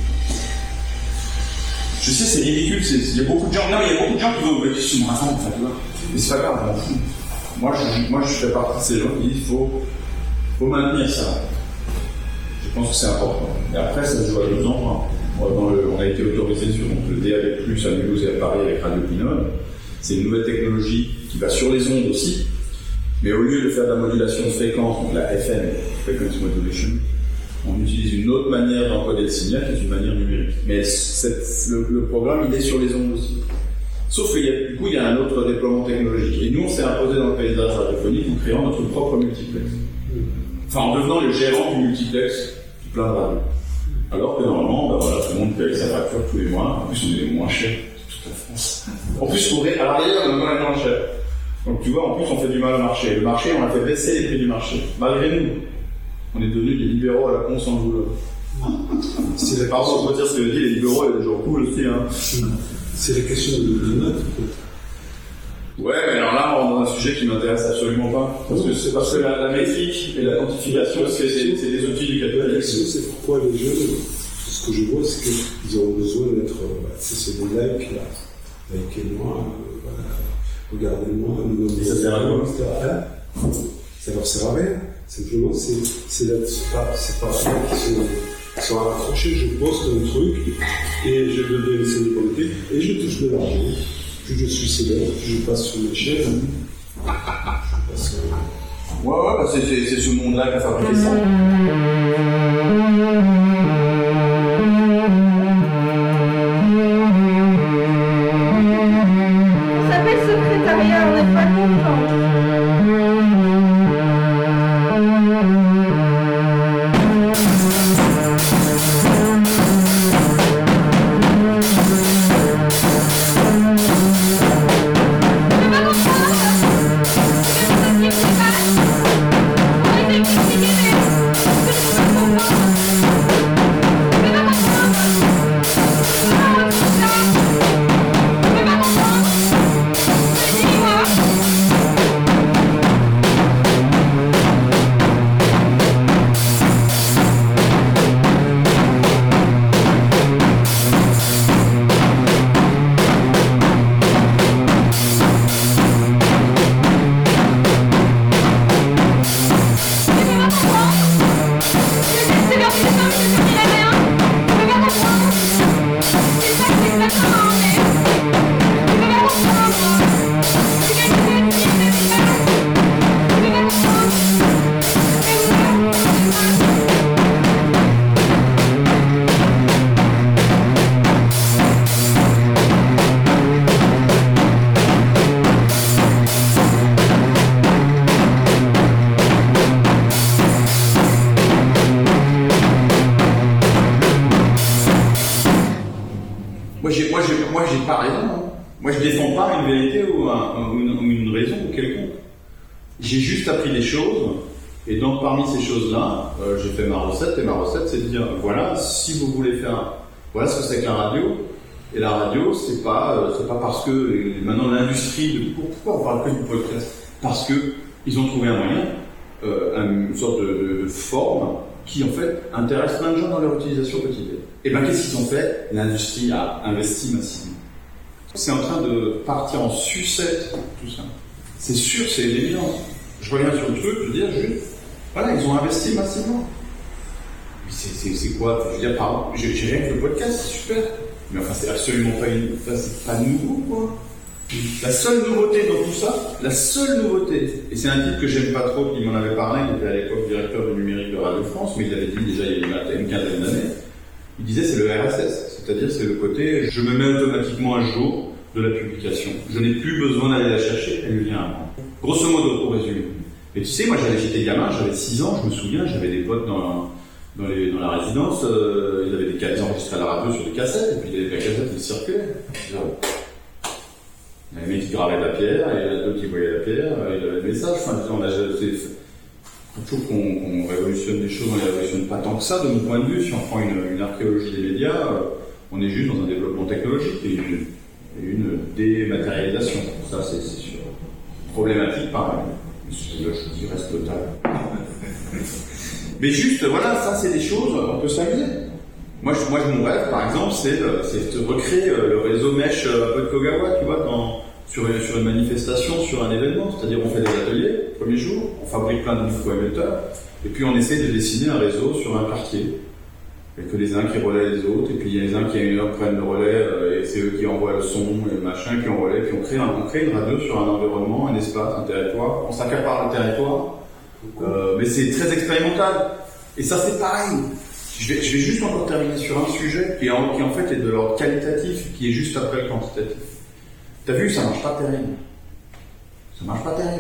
Je sais, c'est ridicule, il y a beaucoup de gens, non, il y a beaucoup de gens qui veulent me sur mon enfant, en fait, mais c'est pas grave, je m'en fous. Moi je, moi, je fais partie de ces gens qui disent qu'il faut, faut maintenir ça. Je pense que c'est important. Et après, ça se joue à deux endroits. On a été autorisé sur donc, le D A B plus, à Mulhouse et à Paris avec Radio Pinole. C'est une nouvelle technologie qui va sur les ondes aussi, mais au lieu de faire de la modulation de fréquence, donc la F M, Frequency Modulation, on utilise une autre manière d'encoder le signal qui est une manière numérique. Mais cette, le, le programme, il est sur les ondes aussi. Sauf que du coup, il y a un autre déploiement technologique. Et nous, on s'est imposé dans le paysage radiophonique en créant notre propre multiplex. enfin en devenant le gérant du multiplex du plein de radios. Alors que normalement, bah voilà, tout le monde paye sa facture tous les mois. En plus, on est les moins chers de toute la France. En plus, pour à l'arrière, on est moins moins cher. Donc tu vois, en plus, on fait du mal au marché. Le marché, on a fait baisser les prix du marché. Malgré nous, on est devenus des libéraux à la con sans douleur. C'est pardon, on peut dire ce que je dis, les libéraux, il y a des jours cool aussi. Hein. C'est la question de l'automate. Ouais, mais alors là, on est dans un sujet qui m'intéresse absolument pas. Parce que c'est parce que la, la métrique et la quantification, c'est, c'est, c'est des outils du capitalisme. La question, c'est pourquoi les jeunes, ce que je vois, c'est qu'ils ont besoin d'être. Bah, c'est des likes là. Likez-moi, euh, voilà, regardez-moi, nous et ça sert à quoi, et cetera. Ça leur sert à rien. Simplement, c'est, c'est, là, c'est pas, c'est pas là qui sont, qui sont accrochés. Je poste un truc et je deviens une célébrité et je touche de l'argent. Plus je suis célèbre, plus je passe sur mes chaînes. Je passe. Euh... Ouais, ouais, bah c'est, c'est, c'est ce monde-là qui a fabriqué ça. On s'appelle secrétariat, on n'est pas content. Et donc parmi ces choses-là, euh, j'ai fait ma recette, et ma recette c'est de dire, voilà, si vous voulez faire, voilà ce que c'est que la radio, et la radio c'est pas, euh, c'est pas parce que, euh, maintenant l'industrie, de, pourquoi on parle que du podcast? Parce que ils ont trouvé un moyen, euh, une sorte de, de, de forme, qui en fait intéresse plein de gens dans leur utilisation quotidienne. Et bien qu'est-ce qu'ils ont fait? L'industrie a investi massivement. C'est en train de partir en sucette, tout ça. C'est sûr, c'est évident. Je reviens sur le truc, je veux dire juste, voilà, ils ont investi massivement. C'est, c'est, c'est quoi? Je veux dire, pardon, j'ai, j'ai rien que le podcast, c'est super. Mais enfin, c'est absolument pas, une, enfin, c'est pas nouveau, quoi. La seule nouveauté dans tout ça, la seule nouveauté, et c'est un type que j'aime pas trop, qui m'en avait parlé, qui était à l'époque directeur du numérique de Radio France, mais il avait dit déjà il y a une quinzaine d'années, il disait c'est le R S S, c'est-à-dire c'est le côté, je me mets automatiquement à jour de la publication. Je n'ai plus besoin d'aller la chercher, elle vient à moi. Grosso modo, pour résumer. Et tu sais, moi j'avais, j'étais gamin, j'avais six ans, je me souviens, j'avais des potes dans, dans, les, dans la résidence, euh, ils avaient des cassettes enregistrées à la radio sur des cassettes, et puis les, les cassettes ils circulaient. Il y avait un mec qui gravait la pierre, et l'autre qui voyait la pierre, il avait le message. Enfin, on a, c'est, je trouve qu'on, qu'on révolutionne des choses, on les révolutionne pas tant que ça, de mon point de vue. Si on prend une, une archéologie des médias, on est juste dans un développement technologique et une, une dématérialisation. Ça, c'est, c'est sûr. Problématique, pareil. Je dis reste total. Mais juste, voilà, ça c'est des choses, on peut s'amuser. Moi, je, moi, mon rêve, par exemple, c'est, c'est de recréer le réseau Mesh Podkogawa, tu vois, dans, sur, une, sur une manifestation, sur un événement. C'est-à-dire, on fait des ateliers, premier jour, on fabrique plein de micro-émetteurs, et puis on essaie de dessiner un réseau sur un quartier. Et que les uns qui relaient les autres, et puis il y a les uns qui prennent le relais, et c'est eux qui envoient le son, et machin, qui en relaient, puis on crée, un, on crée une radio sur un environnement, un espace, un territoire, on s'accapare le territoire, euh, mais c'est très expérimental. Et ça c'est pareil. Je vais, je vais juste encore terminer sur un sujet qui, en, qui en fait est de l'ordre qualitatif, qui est juste après le quantitatif. T'as vu, ça marche pas terrible. Ça marche pas terrible.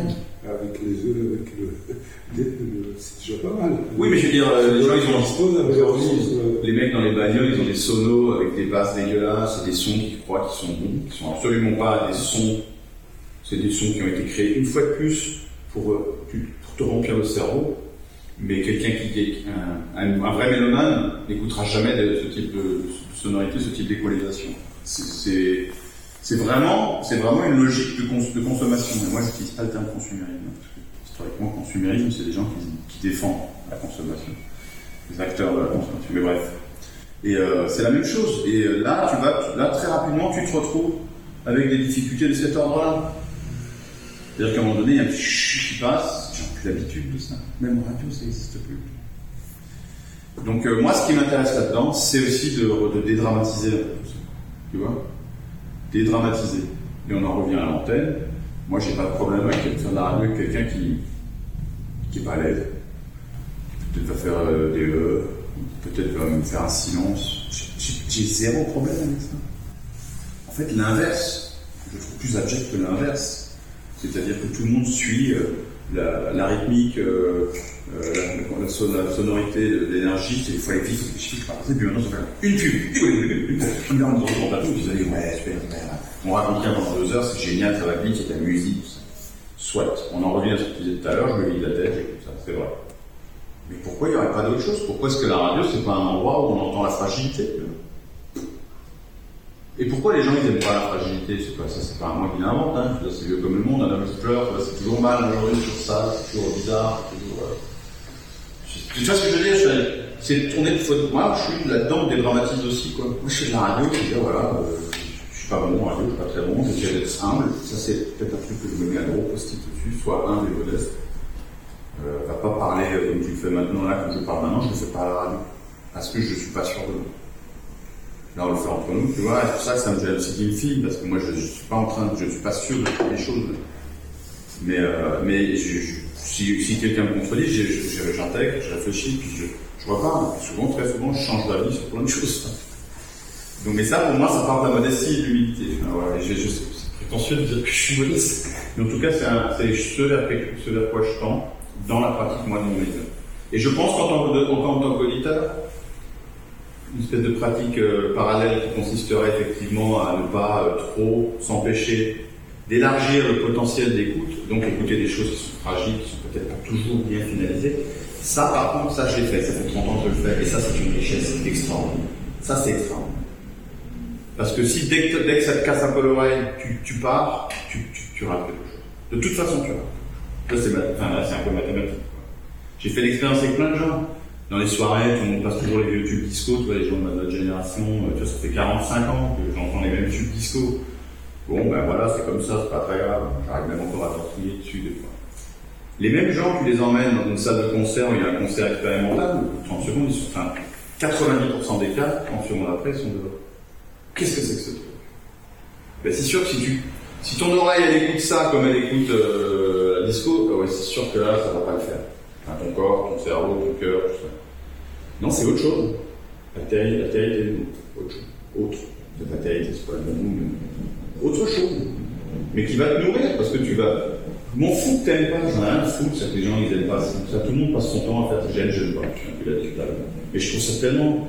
avec les œufs, avec le, le, le c'est déjà pas mal. Oui, mais je veux dire, euh, les gens ils ont dispose avec aujourd'hui, les mecs dans les bagnoles, ils ont des sonos avec des basses dégueulasses, et des sons qu'ils croient qui sont bons, qui sont absolument pas des sons. C'est des sons qui ont été créés une fois de plus pour, pour te remplir le cerveau. Mais quelqu'un qui est un, un, un vrai mélomane n'écoutera jamais de ce type de, de sonorité, ce type d'équalisation. C'est, c'est, c'est vraiment, c'est vraiment une logique de, cons, de consommation. Et moi, j'utilise pas le terme consumérisme. Parce que, historiquement, consumérisme, c'est des gens qui, qui défendent la consommation, les acteurs de la consommation. Mais bref. Et euh, c'est la même chose. Et euh, là, tu vas, là, très rapidement, tu te retrouves avec des difficultés de cet ordre-là. C'est-à-dire qu'à un moment donné, il y a un petit chut qui passe, j'ai plus l'habitude de ça. Même en radio, ça n'existe plus. Donc euh, moi, ce qui m'intéresse là-dedans, c'est aussi de, de dédramatiser la chose. Tu vois ? Dédramatiser. Et on en revient à l'antenne. Moi, j'ai pas de problème avec quelqu'un de la radio, avec quelqu'un qui qui est pas à l'aise. Peut-être va faire euh, des E, peut-être va me faire un silence. J'ai, j'ai zéro problème avec ça. En fait, l'inverse, je trouve plus abject que l'inverse. C'est-à-dire que tout le monde suit euh, la, la rythmique, euh, euh, la, la, son, la sonorité de l'énergie, il faut aller vite, vite, par exemple, puis maintenant ça fait une pub, une pub, une pub, une pub, on se plateau, ils disaient ouais, super, super, on raconte rien pendant deux heures, c'est génial, ça va vite, c'est de la musique, soit, on en revient à ce que tu disais tout à l'heure, je me vide la tête, j'écoute ça, c'est vrai. Mais pourquoi il n'y aurait pas d'autre chose? Pourquoi est-ce que la radio, c'est pas un endroit où on entend la fragilité? Et pourquoi les gens ils n'aiment pas la fragilité? C'est pas ça, c'est pas moi qui l'invente, hein. C'est vieux comme le monde, un homme qui pleure, c'est toujours mal aujourd'hui, c'est toujours sale, c'est toujours bizarre, c'est toujours. Euh... Tu vois ce que je veux dire? C'est tourner de faute. Moi, je suis là-dedans, on dédramatise aussi, quoi. Moi, je fais de la radio, je dis, voilà, euh, je suis pas bon en radio, je suis pas très bon, j'essaie d'être humble. Ça, c'est peut-être un truc que je me mets un gros post-it dessus, soit humble et modeste. Euh, va pas parler euh, comme tu le fais maintenant, là, comme je parle maintenant, je le fais pas à la radio. Parce que je suis pas sûr de moi. Là, on le fait entre nous, tu vois, et c'est pour ça que ça me gêne aussi qu'il me filme, parce que moi, je, je suis pas en train de, je suis pas sûr de toutes les choses. Mais, euh, mais je, je, si, si quelqu'un me contredit, je, je, j'intègre, je réfléchis, puis je, je reparle. Souvent, très souvent, je change d'avis sur plein de choses. Donc, mais ça, pour moi, ça part de la modestie et de l'humilité. Alors, je, je, c'est prétentieux de dire que je suis modeste. Mais en tout cas, c'est, un, c'est ce, vers, ce vers quoi je tends dans la pratique, moi, de mon métier. Et je pense qu'en tant, en tant qu'auditeur, une espèce de pratique euh, parallèle qui consisterait effectivement à ne pas euh, trop s'empêcher d'élargir le potentiel d'écoute, donc écouter des choses qui sont fragiles, qui sont peut-être pas toujours bien finalisées. Ça, par contre, ça je l'ai fait, ça fait trente ans que je le fais, et ça c'est une richesse extraordinaire. Ça c'est extraordinaire. Parce que si dès que, dès que ça te casse un peu l'oreille, tu, tu pars, tu, tu, tu rates quelque chose. De toute façon, tu rates. Ça c'est, enfin, là, c'est un peu mathématique. Quoi. J'ai fait l'expérience avec plein de gens. Dans les soirées, tout le monde passe toujours les vieux tubes disco, tu vois, les gens de notre génération, tu vois, ça fait quarante-cinq ans que j'entends les mêmes tubes disco. Bon, ben voilà, c'est comme ça, c'est pas très grave. J'arrive même encore à tortiller dessus des fois. Les mêmes gens, tu les emmènes dans une salle de concert où il y a un concert expérimental, où trente secondes, ils sont, enfin, quatre-vingt-dix pour cent des cas, trente secondes après, ils sont dehors. Qu'est-ce que c'est que ce truc? Ben, c'est sûr que si tu, si ton oreille, elle écoute ça comme elle écoute, euh, la disco, ben ouais, c'est sûr que là, ça va pas le faire. Enfin, ton corps, ton cerveau, ton cœur, tout ça. Non, c'est autre chose. Altérité, altérité, autre chose. Autre. Cette altérité, c'est pas le bon mot, mais autre chose. Mais qui va te nourrir, parce que tu vas. Je m'en fous que t'aimes pas, j'en ai rien à foutre, c'est que les gens ils aiment pas. Ça, tout le monde passe son temps à faire j'aime, j'aime pas. Je suis un peu là-dessus là. Mais je trouve ça tellement.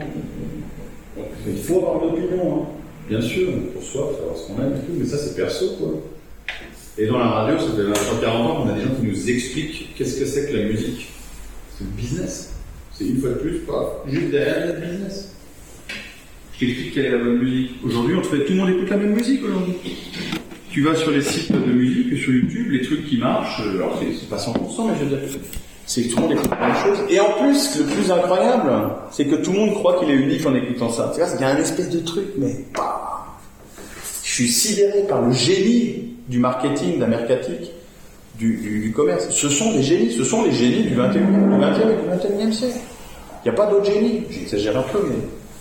Il faut avoir une opinion, hein. Bien sûr, pour soi, pour savoir ce qu'on aime et tout, mais ça c'est perso, quoi. Et dans la radio, ça fait vingt à quarante ans qu'on a des gens qui nous expliquent qu'est-ce que c'est que la musique. C'est le business. C'est une fois de plus, pas juste derrière le business. Je t'explique quelle est la bonne musique. Aujourd'hui, on te fait, tout le monde écoute la même musique aujourd'hui. Tu vas sur les sites de musique, sur YouTube, les trucs qui marchent, alors c'est, c'est pas cent pour cent, mais je veux dire, c'est que tout le monde écoute la même chose. Et en plus, le plus incroyable, c'est que tout le monde croit qu'il est unique en écoutant ça. Tu vois, il y a un espèce de truc, mais bah, je suis sidéré par le génie du marketing, de la mercatique, du, du, du commerce. Ce sont des génies, ce sont les génies du vingt et unième, du vingtième et du vingt et unième siècle. Il n'y a pas d'autres génies, j'exagère un peu, mais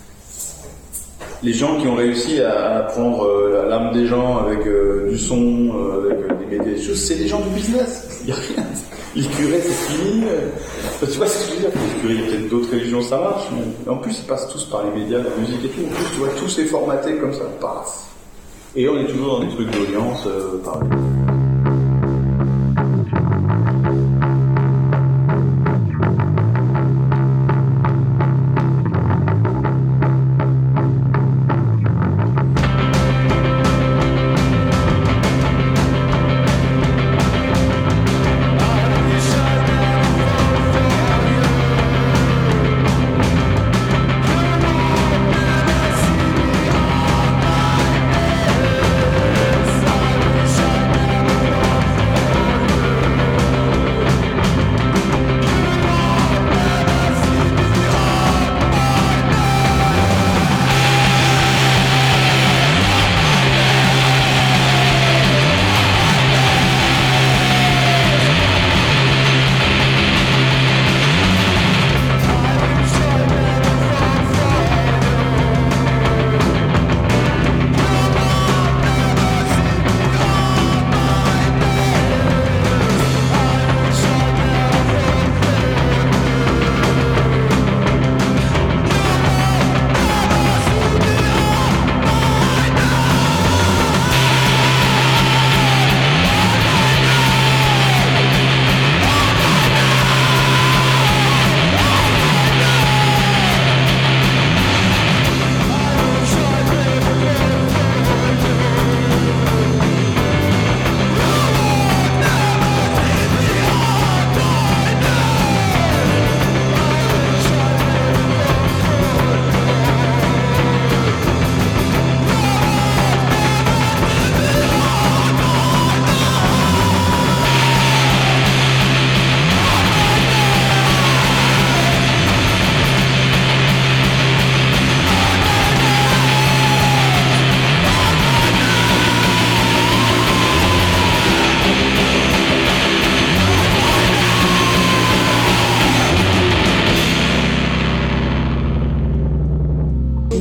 les gens qui ont réussi à prendre euh, l'âme des gens avec euh, du son, euh, avec euh, des médias, des choses, c'est des gens du business. Il n'y a rien. Les curés, c'est fini. Euh, tu vois ce que je veux dire? Les curés, il y a peut-être d'autres religions, ça marche, mais en plus, ils passent tous par les médias, la musique et tout. En plus, tu vois, tout c'est formaté comme ça, paf. Et on est toujours dans des trucs d'audience, euh, pareil.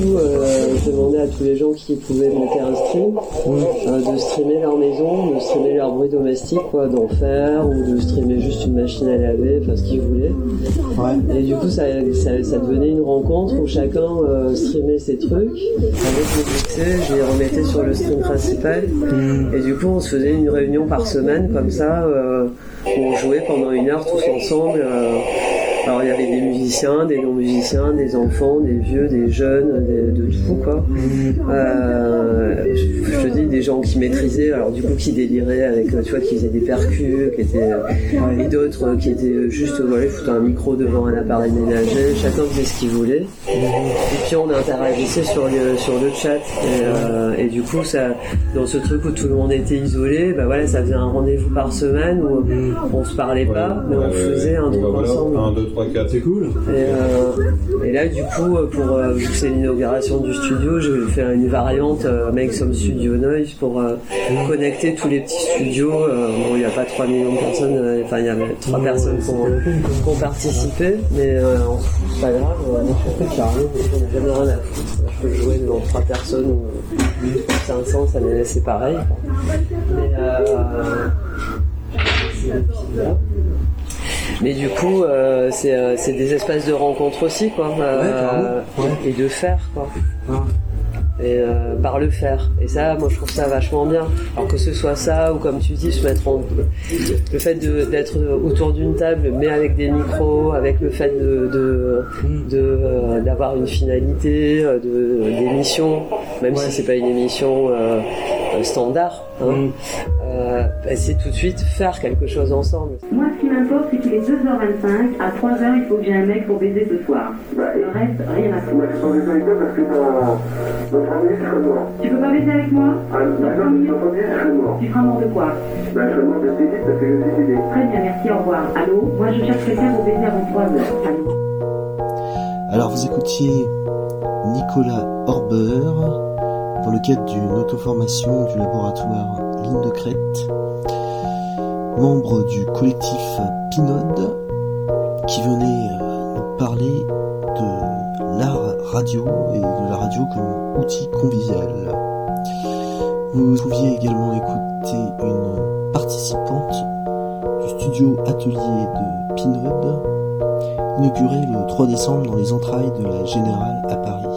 coup, euh, je demandais à tous les gens qui pouvaient monter un stream, euh, de streamer leur maison, de streamer leur bruit domestique, quoi, d'en faire, ou de streamer juste une machine à laver, enfin ce qu'ils voulaient. Ouais. Et du coup, ça, ça, ça devenait une rencontre où chacun euh, streamait ses trucs. Avec le succès, je les remettais sur le stream principal. Mmh. Et du coup, on se faisait une réunion par semaine, comme ça, euh, où on jouait pendant une heure tous ensemble. Euh, Alors il y avait des musiciens, des non-musiciens, des enfants, des vieux, des jeunes, des, de tout quoi. Euh, je, je te dis des gens qui maîtrisaient, alors du coup qui déliraient avec, tu vois, qui faisaient des percus, qui étaient, et d'autres qui étaient juste, voilà, ils foutaient un micro devant un appareil ménager, chacun faisait ce qu'il voulait. Et puis on interagissait sur le, sur le chat. Et, euh, et du coup ça, dans ce truc où tout le monde était isolé, bah voilà, ça faisait un rendez-vous par semaine où on se parlait pas, mais on faisait un truc ensemble. trois, quatre, c'est cool. Et, euh, et là, du coup, pour euh, vu que c'est l'inauguration du studio, j'ai fait une variante euh, Make Some Studio Noise pour euh, connecter tous les petits studios. Euh, bon, il n'y a pas trois millions de personnes, euh, enfin, il y a trois personnes qui ont, qui ont participé, mais euh, c'est pas grave, euh, on n'a jamais rien à foutre. Je peux jouer devant trois personnes ou cinq cents, ça m'est c'est pareil. Mais, euh, c'est Mais du coup, euh, c'est, euh, c'est des espaces de rencontre aussi, quoi, euh, ouais, ouais. Et de faire, quoi. Ouais. Et euh, par le faire. Et ça, moi, je trouve ça vachement bien. Alors que ce soit ça, ou comme tu dis, se mettre en... le fait de, d'être autour d'une table, mais avec des micros, avec le fait de, de, de euh, d'avoir une finalité, de, d'émission, même ouais. si c'est pas une émission euh, standard, hein. Mm. Euh, bah, c'est tout de suite faire quelque chose ensemble. Moi, ce qui m'importe, c'est qu'il est deux heures vingt-cinq, à trois heures, il faut que j'ai un mec pour baiser ce soir. Bah, le reste, rien à foutre. Ouais, je suis embêté avec toi parce que dans notre famille, je serai mort. Tu peux pas baiser avec moi? Ah, bah, non, je t'entends bien, je serai mort. Tu seras mort de quoi? Bah, je serai mort de suicide parce que je suis décédé. Très bien, merci, au revoir. Allô? Moi, je cherche quelqu'un pour baiser avant trois heures. Allô? Alors, vous écoutiez Nicolas Orber dans le cadre d'une auto-formation du laboratoire Ligne de Crête, membre du collectif Pinode, qui venait nous parler de l'art radio et de la radio comme outil convivial. Vous pouviez également écouter une participante du studio atelier de Pinode, inauguré le trois décembre dans les entrailles de la Générale à Paris.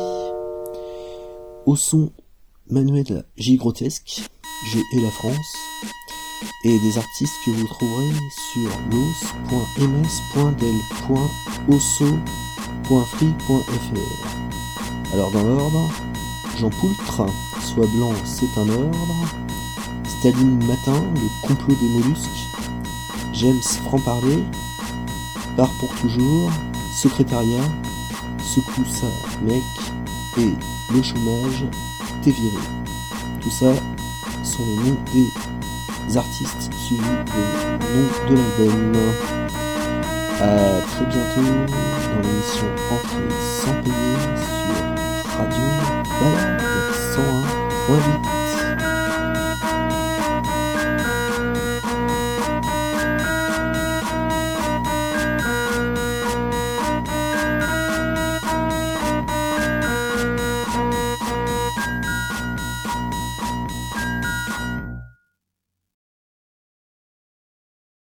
Au son, Manuel J. Grotesque, G et la France, et des artistes que vous trouverez sur los point m s point del point osso point free point f r. Alors dans l'ordre, Jean Poultre, Sois blanc, c'est un ordre, Staline Matin, Le complot des mollusques, James Franc-Parler, Part pour toujours, Secrétariat, Secoue ça mec, et Le chômage, T'es viré. Tout ça sont les noms des artistes suivis des noms de l'album. À très bientôt dans l'émission Entrée sans payer sur Radio Balade cent un point huit.